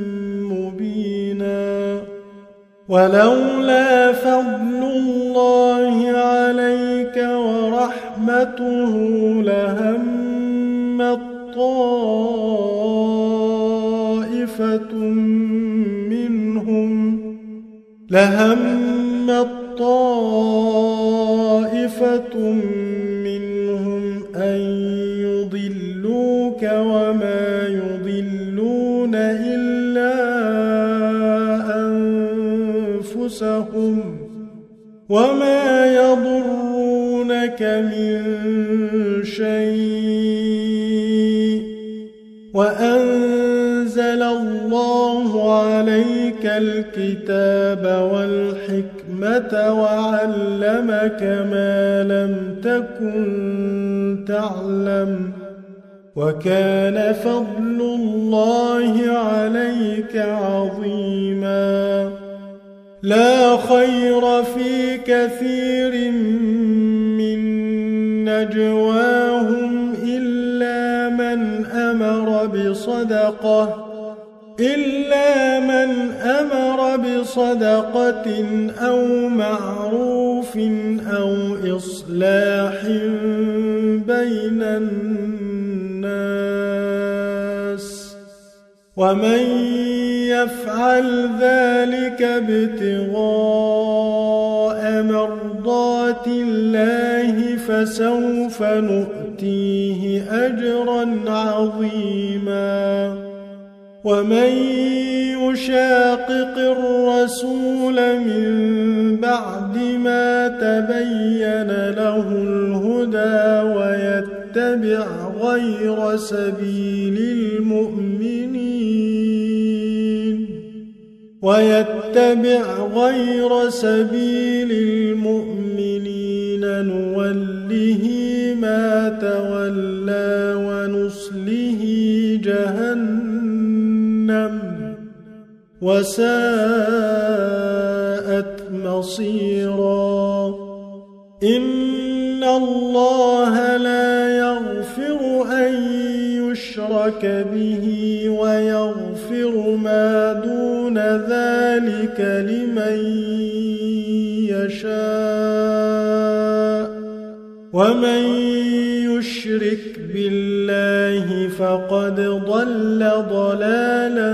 S1: مبينا ولولا فضل الله عليك ورحمته لهمت طائفة منهم لهمت طائفة منهم أن يضلوك وما يضلون إلا أنفسهم وما يضرونك ذلك من شيء وأنزل الله عليك الكتاب والحكمة وعلمك ما لم تكن تعلم وكان فضل الله عليك عظيما لا خير في كثير من نجواهم إلا من أمر بصدقة إلا من أمر بصدقة أو معروف أو إصلاح بين الناس ومن يفعل ذلك ابتغاء مرضات الله فسوف نؤتيه أجرا عظيما ومن يشاقق الرسول من بعد ما تبين له الهدى ويتبع غير سبيل المؤمنين ويتبع غير سبيل المؤمنين نوله ما تولى ونصله جهنم وساءت مصيرا إن الله لا يغفر أن يشرك به ويغفر ما دون ذلك لمن يشاء ومن يشرك بالله فقد ضل ضلالا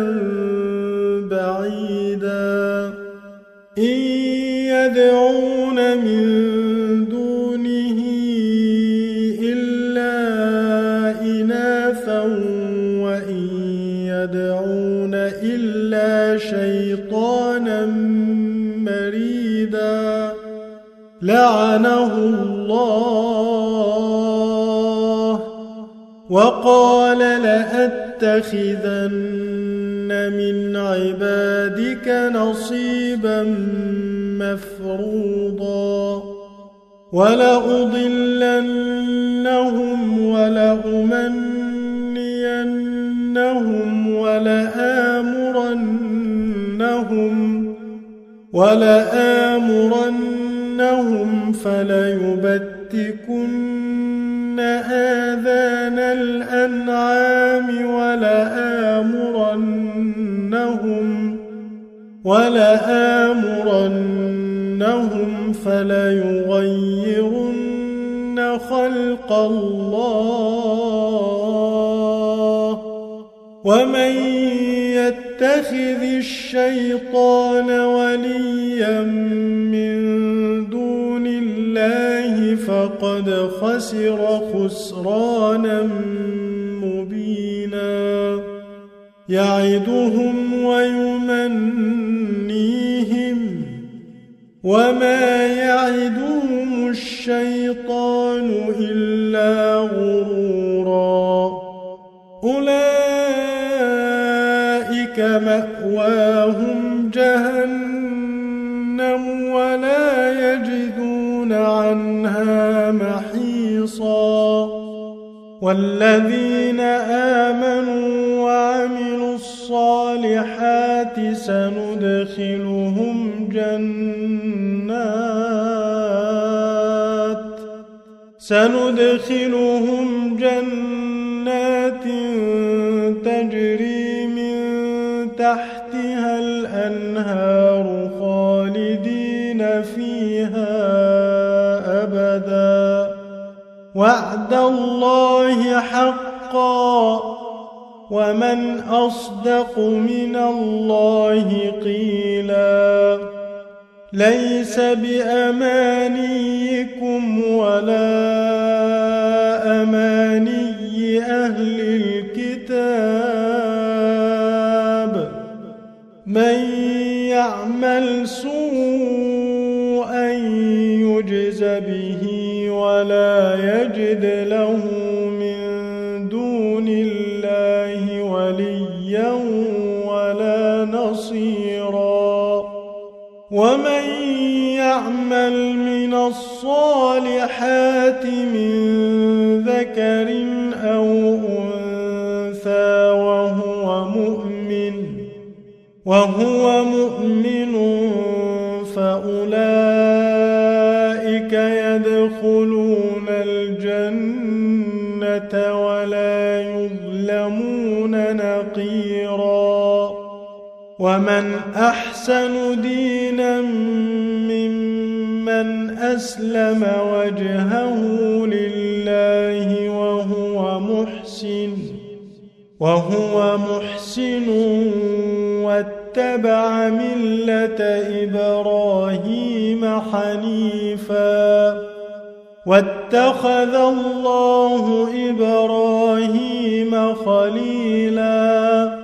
S1: بعيدا إن يدعون من دونه إلا إناثا وإن يدعون إلا شيطانا مريدا لعنه الله وقال لأتخذن من عبادك نصيبا مفروضا ولأضلنهم ولأمنينهم ولآمرنهم ولآمرنهم فليبتكن آذان الأنعام ولآمرنهم ولآمرنهم فليغيرن خلق الله ومن يتخذ الشيطان وليا من دون الله فقد خسر خسرانا مبينا يعدهم ويمنيهم وما يعدهم الشيطان إلا غرورا أولئك مأواهم جهنم ولا يجدون عنها محيصا والذين آمنوا وعملوا الصالحات سندخلهم جنات سندخلهم جنات تجري من تحتها الأنهار خالدين فيها أبدا وعد الله حقا ومن أصدق من الله قيلا ليس بأمانيكم ولا أماني أهل الكتاب من يعمل سوءا يجز به ولا يجد له من دون الله وليا ولا نصيرا ومن يعمل من الصالحات من ذكر أو أنثى وهو مؤمن وهو مؤمن فأولئك يدخلون الجنة ولا يظلمون نقيرا ومن أحسن دينا ممن أسلم وجهه لله وهو محسن وهو محسن واتبع ملة إبراهيم حنيفا واتخذ الله إبراهيم خليلا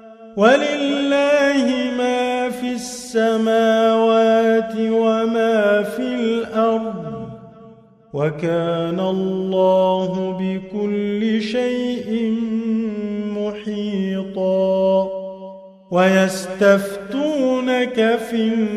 S1: ولله ما في السماوات وما في الأرض وكان الله بكل شيء محيطا ويستفتونك في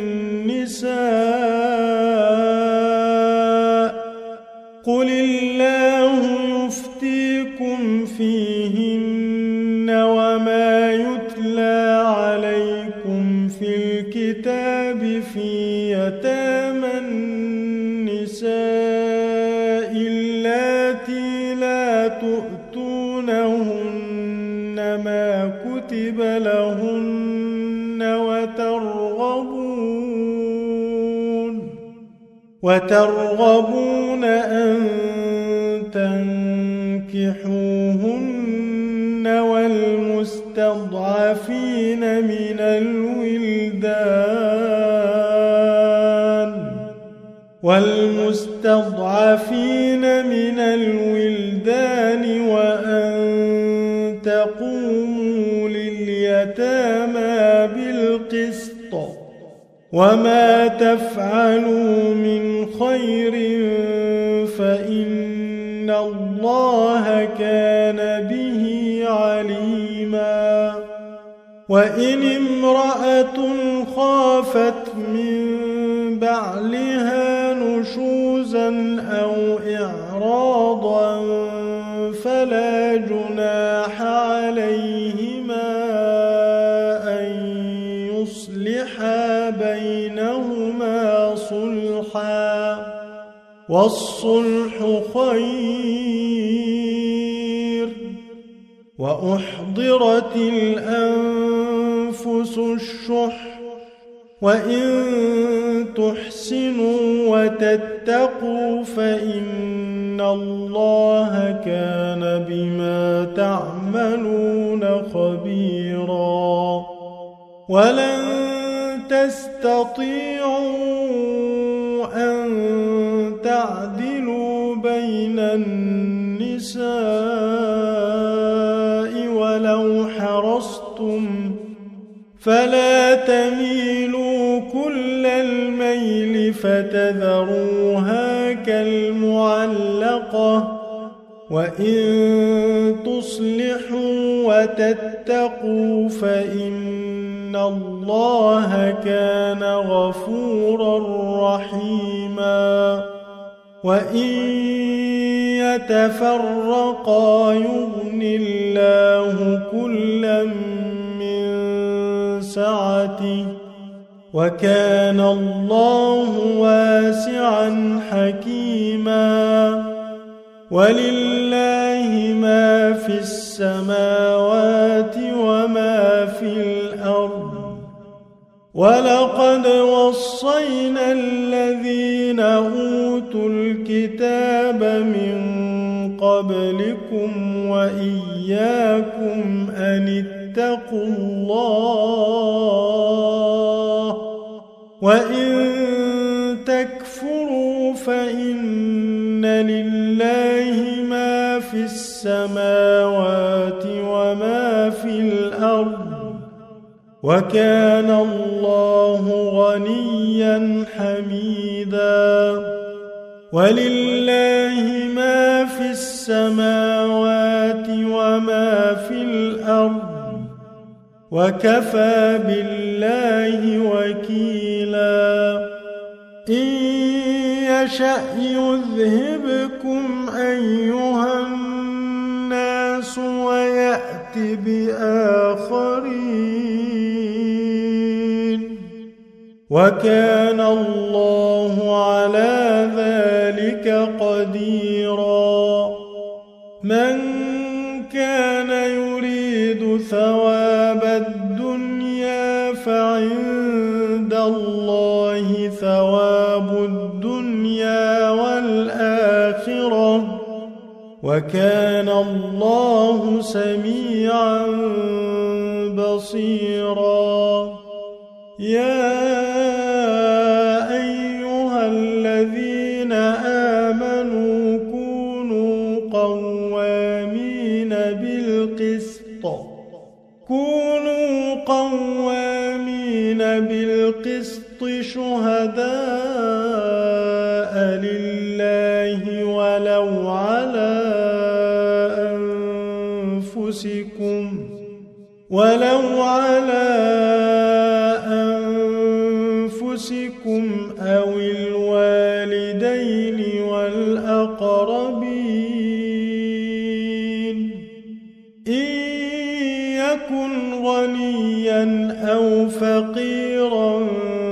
S1: النساء قل الله يفتيكم فيهن وما يتلى عليكم في الكتاب في يتامى النساء اللاتي لا تؤتونهن ما كتب لهن وترغبون وترغبون أن تنكحوهن والمستضعفين من الولدان والمستضعفين من الولدان وأن تقوموا لليتامى بالقسط وما تفعلوا من خير فإن الله كان به عليما وإن امرأة خافت من بعلها نشوزا أو إعراضا فلا جناح عليهما أن يصلحا بينهما صلحا والصلح خير وأحضرت الأنفس الشح وإن تحسنوا وتتقوا فإن الله كان بما تعملون خبيرا ولن تستطيعوا أن تعدلوا بين النساء ولو حرصتم فلا تميلوا كل الميل فتذروها كالمعلقة وإن تصلحوا وتتقوا فإن الله كان غفورا رحيما وإن يتفرقا يغن الله كلا من سعته وكان الله واسعا حكيما ولله ما في السماوات وما في الأرض ولقد وصينا الذين أوتوا الكتاب من قبلكم وإياكم أن اتقوا الله وإن تكفروا فإن لله ما في السماوات وما في الأرض وكان الله غنيا حميدا ولله ما السماوات وما في الأرض وكفى بالله وكيلا إن يشأ يذهبكم أيها الناس ويأت بآخرين وكان الله على ذلك قديرا من كان يريد ثواب الدنيا فعند الله ثواب الدنيا والآخرة وكان الله سميعا بصيرا يا أيها الذين آمنوا كونوا قوامين بالقسط كونوا قوامين بالقسط شهداء لله ولو على أنفسكم ولو على أنفسكم أو الوالدين والأقربين إن يكن غنيا أو فقيرا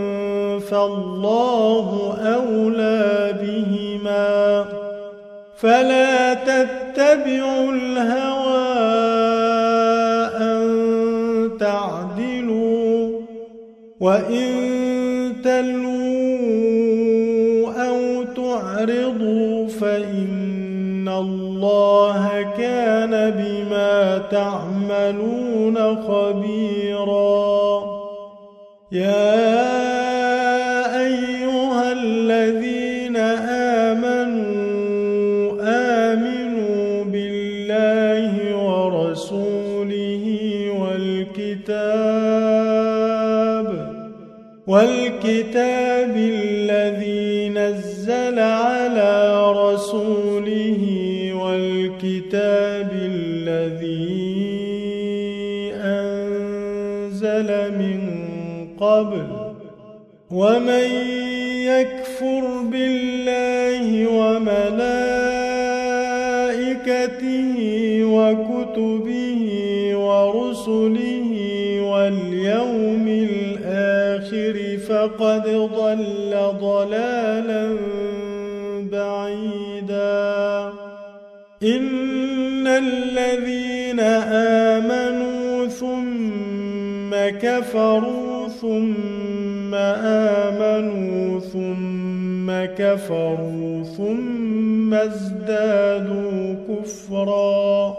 S1: فالله أولى بهما فلا تتبعوا الهوى أن تعدلوا وإن تلووا أو تعرضوا فإن الله كان بما تعملون خبيرا يا أيها الذين آمنوا آمنوا بالله ورسوله والكتاب والكتاب الذي نزل على رسوله والكتاب الذي أنزل من قبل ومن يكفر بالله وملائكته وكتبه ورسله واليوم الآخر فقد ضل ضلالا بعيدا إن الذين آمنوا ثم كفروا ثم آمنوا ثم كفروا ثم ازدادوا كفرا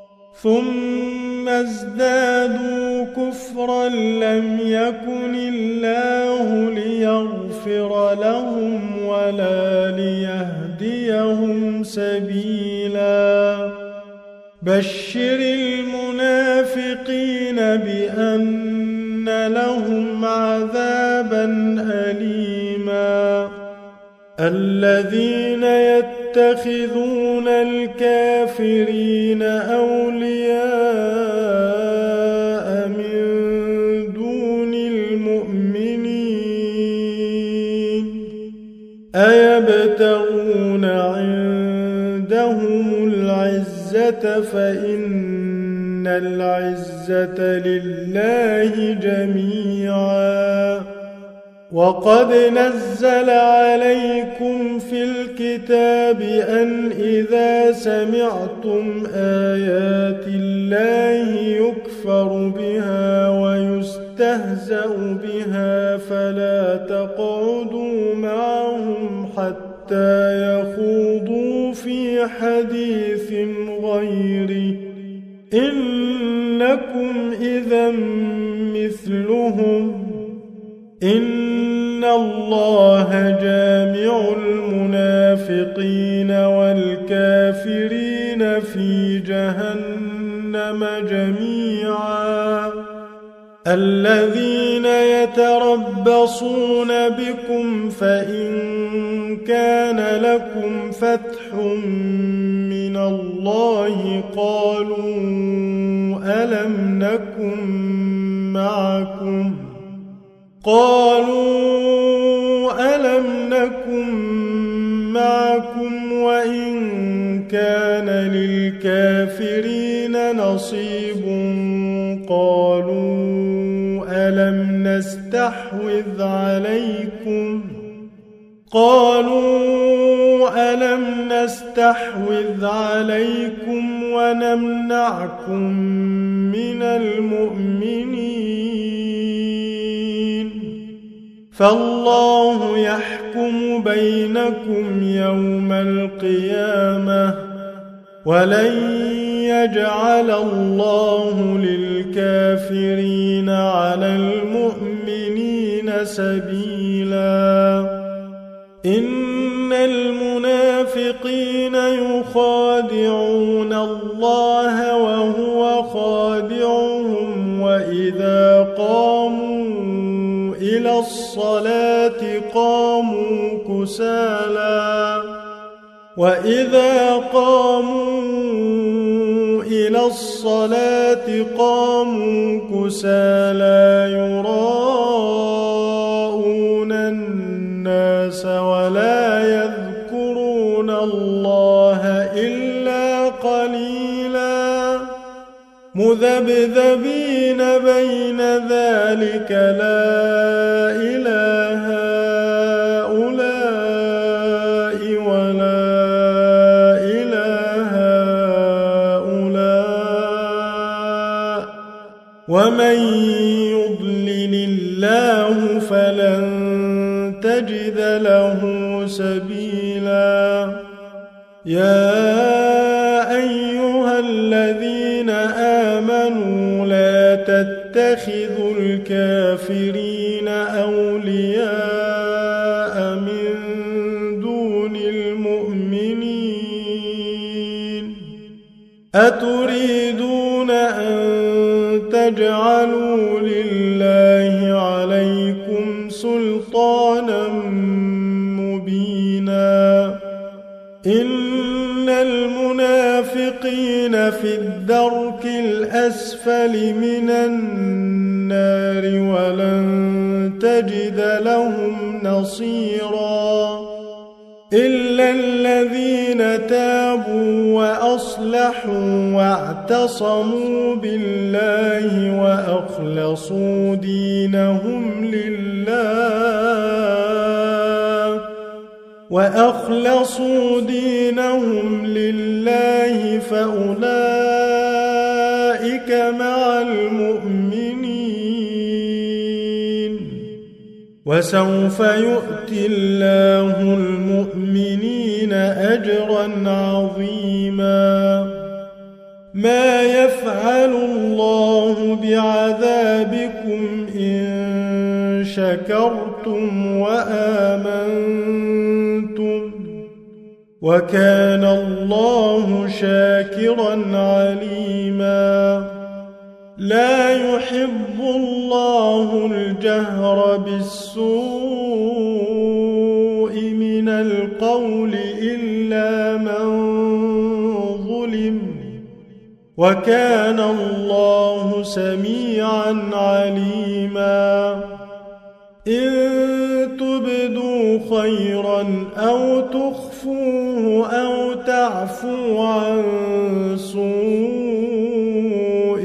S1: ثم ازدادوا كفرا لم يكن الله ليغفر لهم ولا ليهديهم سبيلا بشر المنافقين بأن لهم عذابا أليما الذين يتخذون الكافرين أولياء من دون المؤمنين أيبتغون عندهم العزة فإن العزة لله جميعا وقد نزل عليكم في الكتاب أن إذا سمعتم آيات الله يكفر بها ويستهزأ بها فلا تقعدوا معهم حتى يخوضوا في حديث غيره إنكم إذا مثلهم إن الله جامع المنافقين والكافرين في جهنم جميعا الذين يتربصون بكم فإن كان لكم فتح من الله قالوا ألم نكن معكم قالوا ألم نكن معكم وإن كان للكافرين نصيب قالوا ألم نستحوذ عليكم قالوا ألم نستحوذ عليكم ونمنعكم من المؤمنين فالله يحكم بينكم يوم القيامة ولن يجعل الله للكافرين على المؤمنين سبيلا إن المنافقين يخادعون الله وهو خادعهم وإذا قاموا إلى الصلاة قاموا كسالى وإذا قاموا إلى الصلاة قاموا كسالى يراءون الناس ولا يذكرون الله إلا قليلا مذبذبين بين ذلك لا إله هؤلاء ولا إله هؤلاء ومن يضلل الله فلن تجد له سبيلا يا أيها الذين آمنوا لا تتخذوا الكافرين أولياء من دون المؤمنين أتريدون أن تجعلوا لله عليكم سلطانا مبينا إن المنافقين في الدرك الأسفل من النار ولن تجد لهم نصيرا إلا الذين تابوا وأصلحوا واعتصموا بالله وأخلصوا دينهم لله وأخلصوا دينهم لله فأولئك مع المؤمنين وسوف يؤتي الله المؤمنين أجرا عظيما ما يفعل الله بعذابكم إن شكرتم وآمنتم وكان الله شاكرا عليما لا يحب الله الجهر بالسوء من القول إلا من ظلم وكان الله سميعا عليما إن تبدوا خيرا أو تخفوه أو تعفو عن سوء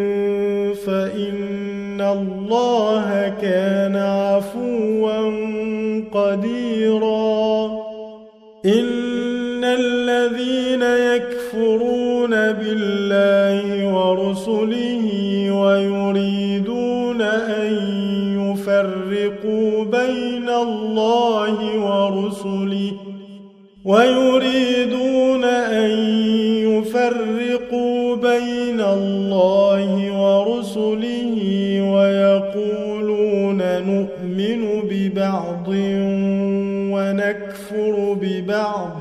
S1: فإن الله كان عفوا قديرا إن الذين يكفرون بالله ورسله ويريدون أن يفرقوا بين الله ورسله ويريدون أن يفرقوا بين الله ورسله ويقولون نؤمن ببعض ونكفر ببعض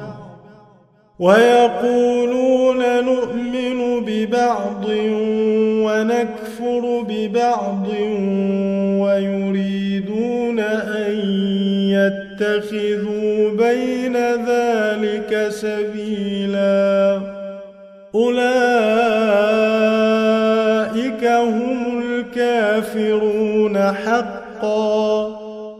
S1: ويقولون نؤمن ببعض ونكفر يكفر ببعض ويريدون أن يتخذوا بين ذلك سبيلا أولئك هم الكافرون حقا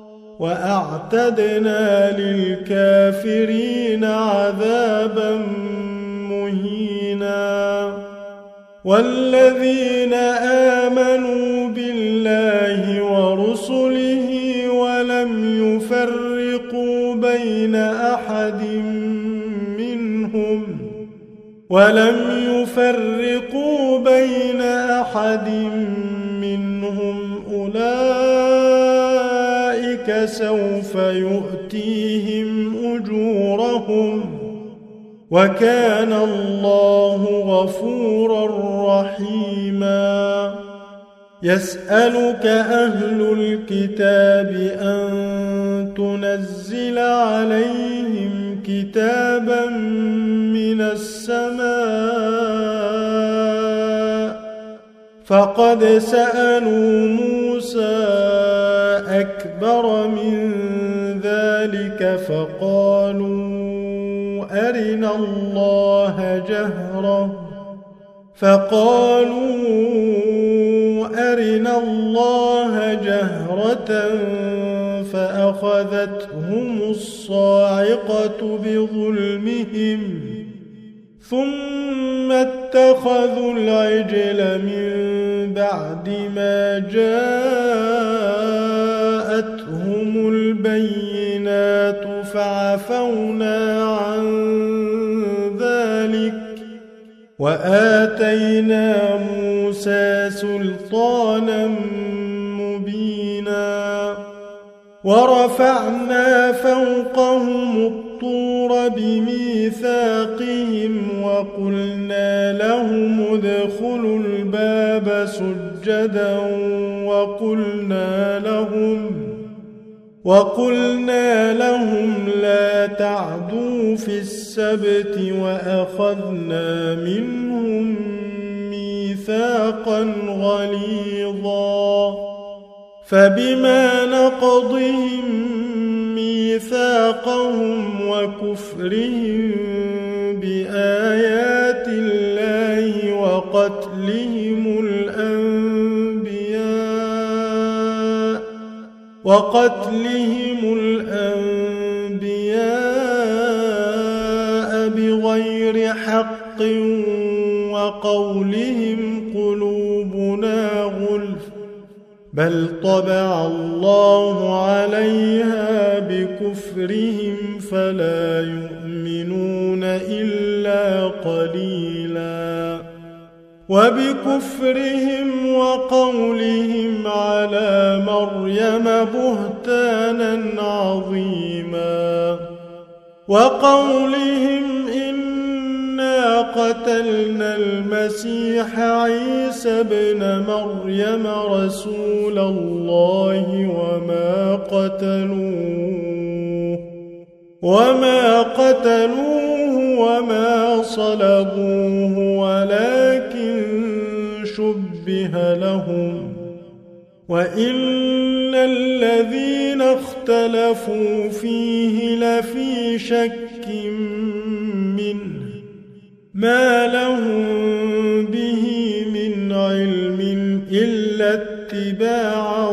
S1: وأعتدنا للكافرين عذابا مهينا والذين آمنوا بالله ورسله ولم يفرقوا بين أحد منهم ولم يفرقوا بين أحد منهم أولئك سوف يؤتيهم أجورهم وكان الله غفورا رحيما يسألك أهل الكتاب أن تنزل عليهم كتابا من السماء فقد سألوا موسى أكبر من ذلك فقالوا أرنا الله جهرة فقالوا أرنا الله جهرة فأخذتهم الصاعقة بظلمهم ثم اتخذوا العجل من بعد ما جاءتهم البينات فعفونا عن ذلك وآتينا موسى سلطانا مبينا ورفعنا فوقهم الطور بميثاقهم وقلنا لهم ادخلوا الباب سجدا وقلنا لهم وقلنا لهم لا تعدوا في السبت وأخذنا منهم ميثاقا غليظا فبما نقضهم ميثاقهم وكفرهم بآيات الله وقتلهم الأنبياء وقتلهم الأنبياء بغير حق وقولهم قلوبنا غلف بل طبع الله عليها بكفرهم فلا يؤمنون إلا قليلا وبكفرهم وقولهم على مريم بهتانا عظيما وقولهم إنا قتلنا المسيح عيسى ابن مريم رسول الله وما قتلوه وما قتلوه وما صلبوه ولكن شبه لهم وإن الذين اختلفوا فيه لفي شك منه ما لهم به من علم إلا اتباع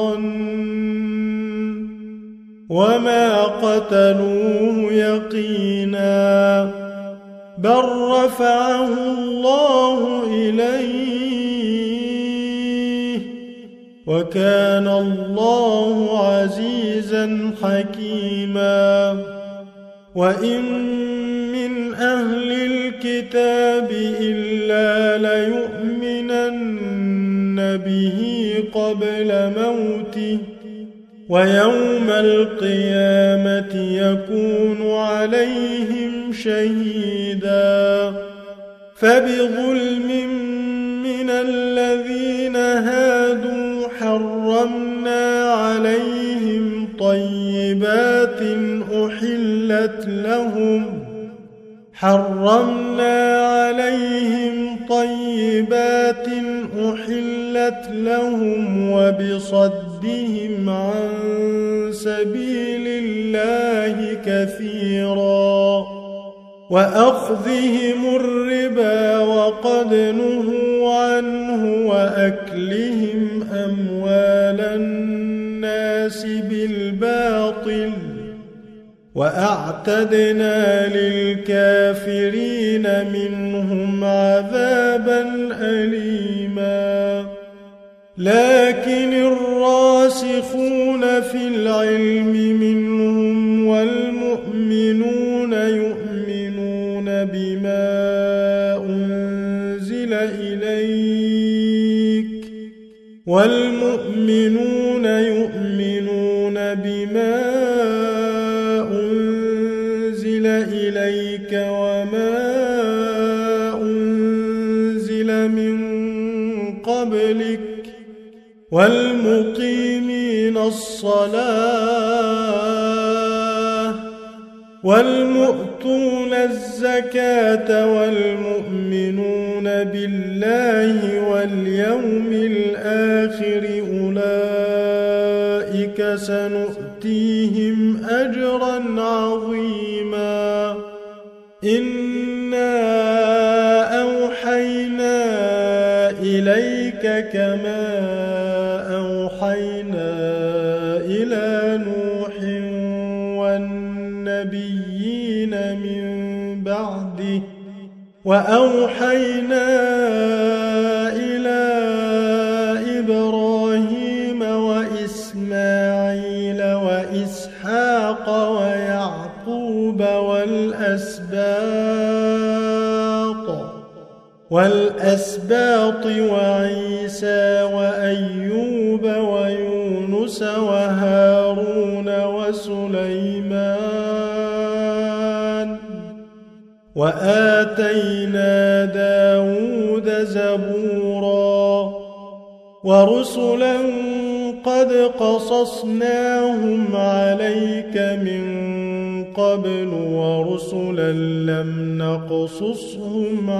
S1: الظن وما قتلوه يقينا بل رفعه الله إليه وكان الله عزيزا حكيما وإن من أهل الكتاب إلا ليؤمنن به قبل موته ويوم القيامة يكون عليهم شهيدا فبظلم من الذين هادوا حرمنا عليهم طيبات أحلت لهم حرمنا عليهم طيبات أحلت أحلت لهم وبصدهم عن سبيل الله كثيرا وأخذهم الربا وقد نهوا عنه وأكلهم أموال الناس بالباطل وأعتدنا للكافرين منهم عذابا أليما لكن الراسخون في العلم منهم والمؤمنون يؤمنون بما أنزل إليك والمؤمنون يؤمنون بما أنزل إليك وما أنزل من قبلك والمقيمين الصلاة والمؤتون الزكاة والمؤمنون بالله واليوم الآخر أولئك سنؤتيهم أجرا عظيما إنا أوحينا إليك كما أوحينا إلى نوح والنبيين من بعده وأوحينا إلى إبراهيم وإسماعيل وإسحاق ويعقوب والأسباط والأسباط وعيسى وأيوب ويونس وهارون وسليمان وآتينا داود زبورا ورسلا قد قصصناهم عليك من قبل ورسلا لم نقصصهم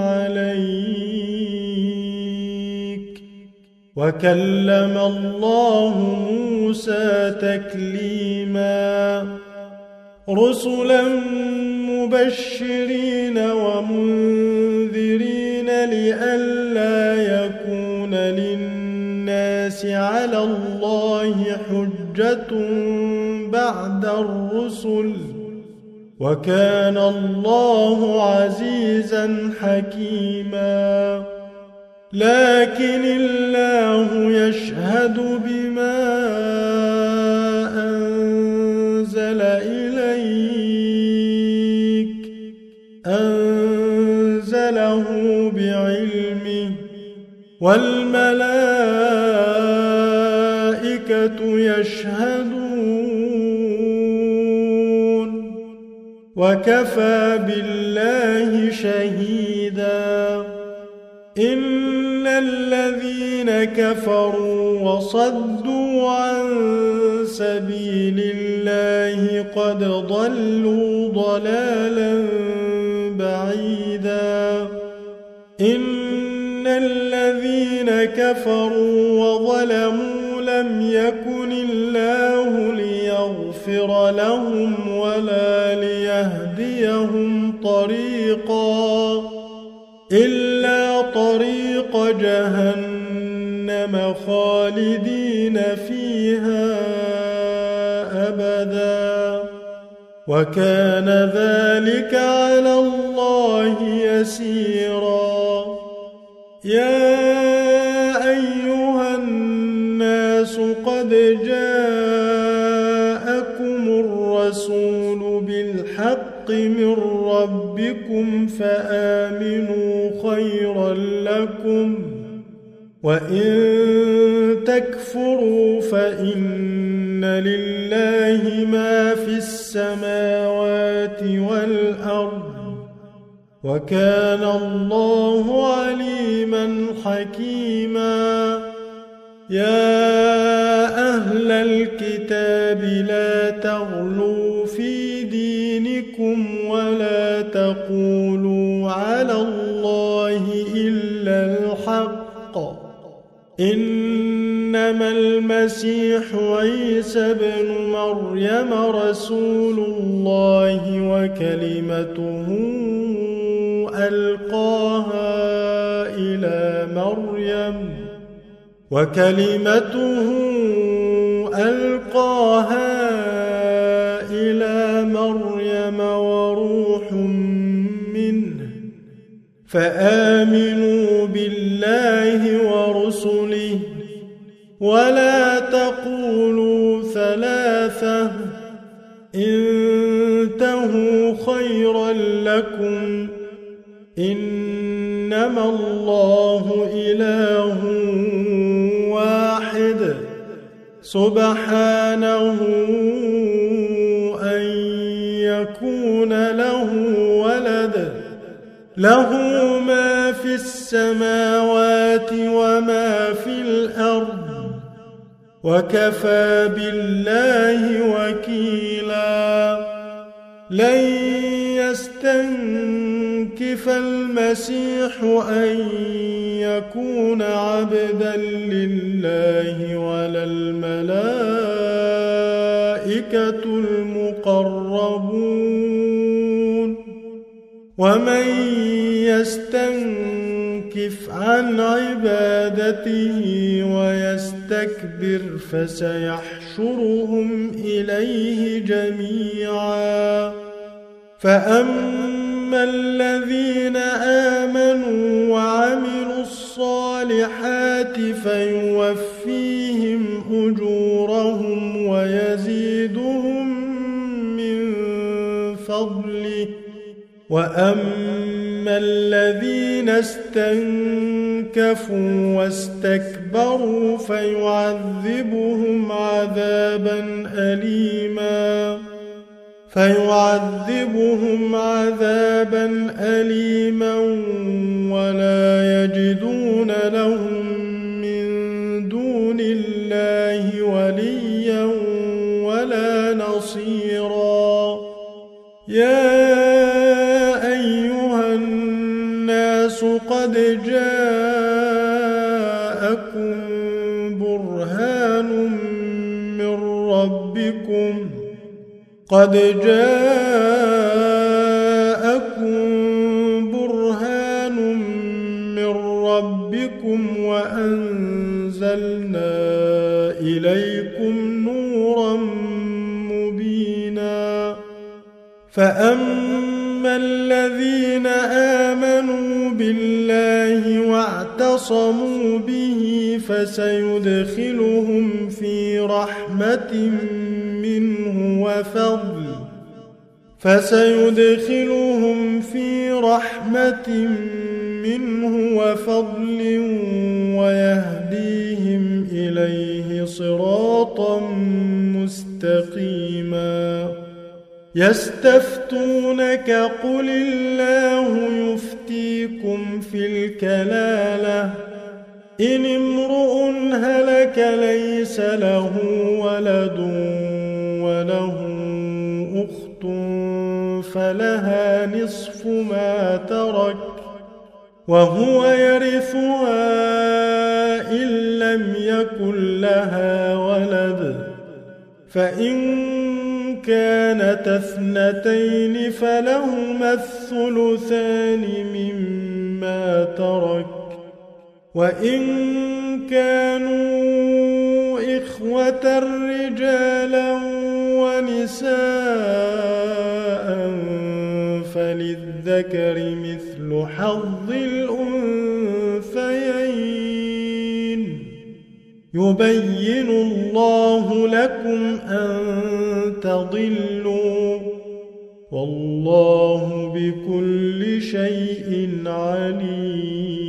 S1: عليك وكلم الله موسى تكليما رسلا مبشرين ومنذرين لئلا يكون للناس على الله حجة بعد الرسل وكان الله عزيزا حكيما لكن الله يشهد بما أنزل إليك أنزله بعلمه والملائكة يشهدون وكفى بالله شهيدا إن الذين كفروا وصدوا عن سبيل الله قد ضلوا ضلالا بعيدا إن الذين كفروا وظلموا لم يكن الله ليغفر لهم ولا ليهديهم طريقا إلا طريق جهنم خالدين فيها أبدا وكان ذلك على الله يسيرا يا أيها الناس قد جاءكم الرسول بالحق من ربكم فآمنوا خيرا لكم وإن تكفروا فإن لله ما في السماوات والأرض وكان الله عليما حكيما يا أهل الكتاب لا تغلوا في دينكم ولا تقولوا على الله إلا الحق إنما المسيح عيسى بن مريم رسول الله وكلمته ألقاها إلى مريم وكلمته ألقاها إلى مريم وروح منه فآمنوا بالله ورسله ولا تقولوا ثلاثة انتهوا خيرا لكم إنما الله إله واحد سبحانه أن يكون له ولد له ما في السماوات وما في الأرض وكفى بالله وكيلا لن يستنكف المسيح أن يكون عبدا لله ولا الملائكة المقربون ومن يستنكف عن عبادته ويستكبر فسيحشرهم إليه جميعا فأما الذين آمنوا وعملوا الصالحات فيوفيهم أجورهم ويزيدهم من فضله وأما الذين استنكفوا واستكبروا فيعذبهم عذابا أليما فيعذبهم عذابا أليما ولا يجدون لهم من دون الله وليا ولا نصيرا يا أيها الناس قد جاءكم برهان من ربكم قد جاءكم برهان من ربكم وأنزلنا إليكم نورا مبينا فأما الذين آمنوا بالله واعتصموا به فسيدخلهم في رحمة منه وفضل فسيدخلهم في رحمة منه وفضل ويهديهم إليه صراطا مستقيما يستفتونك قل الله يفتيكم في الكلالة إن امرؤ هلك ليس له ولد وله أخت فلها نصف ما ترك وهو يرثها إن لم يكن لها ولد فإن كانت اثنتين فلهما الثلثان مما ترك وإن كانوا إخوة رجالا ونساء فللذكر مثل حظ الأنثيين يبين الله لكم أن تضلوا والله بكل شيء عليم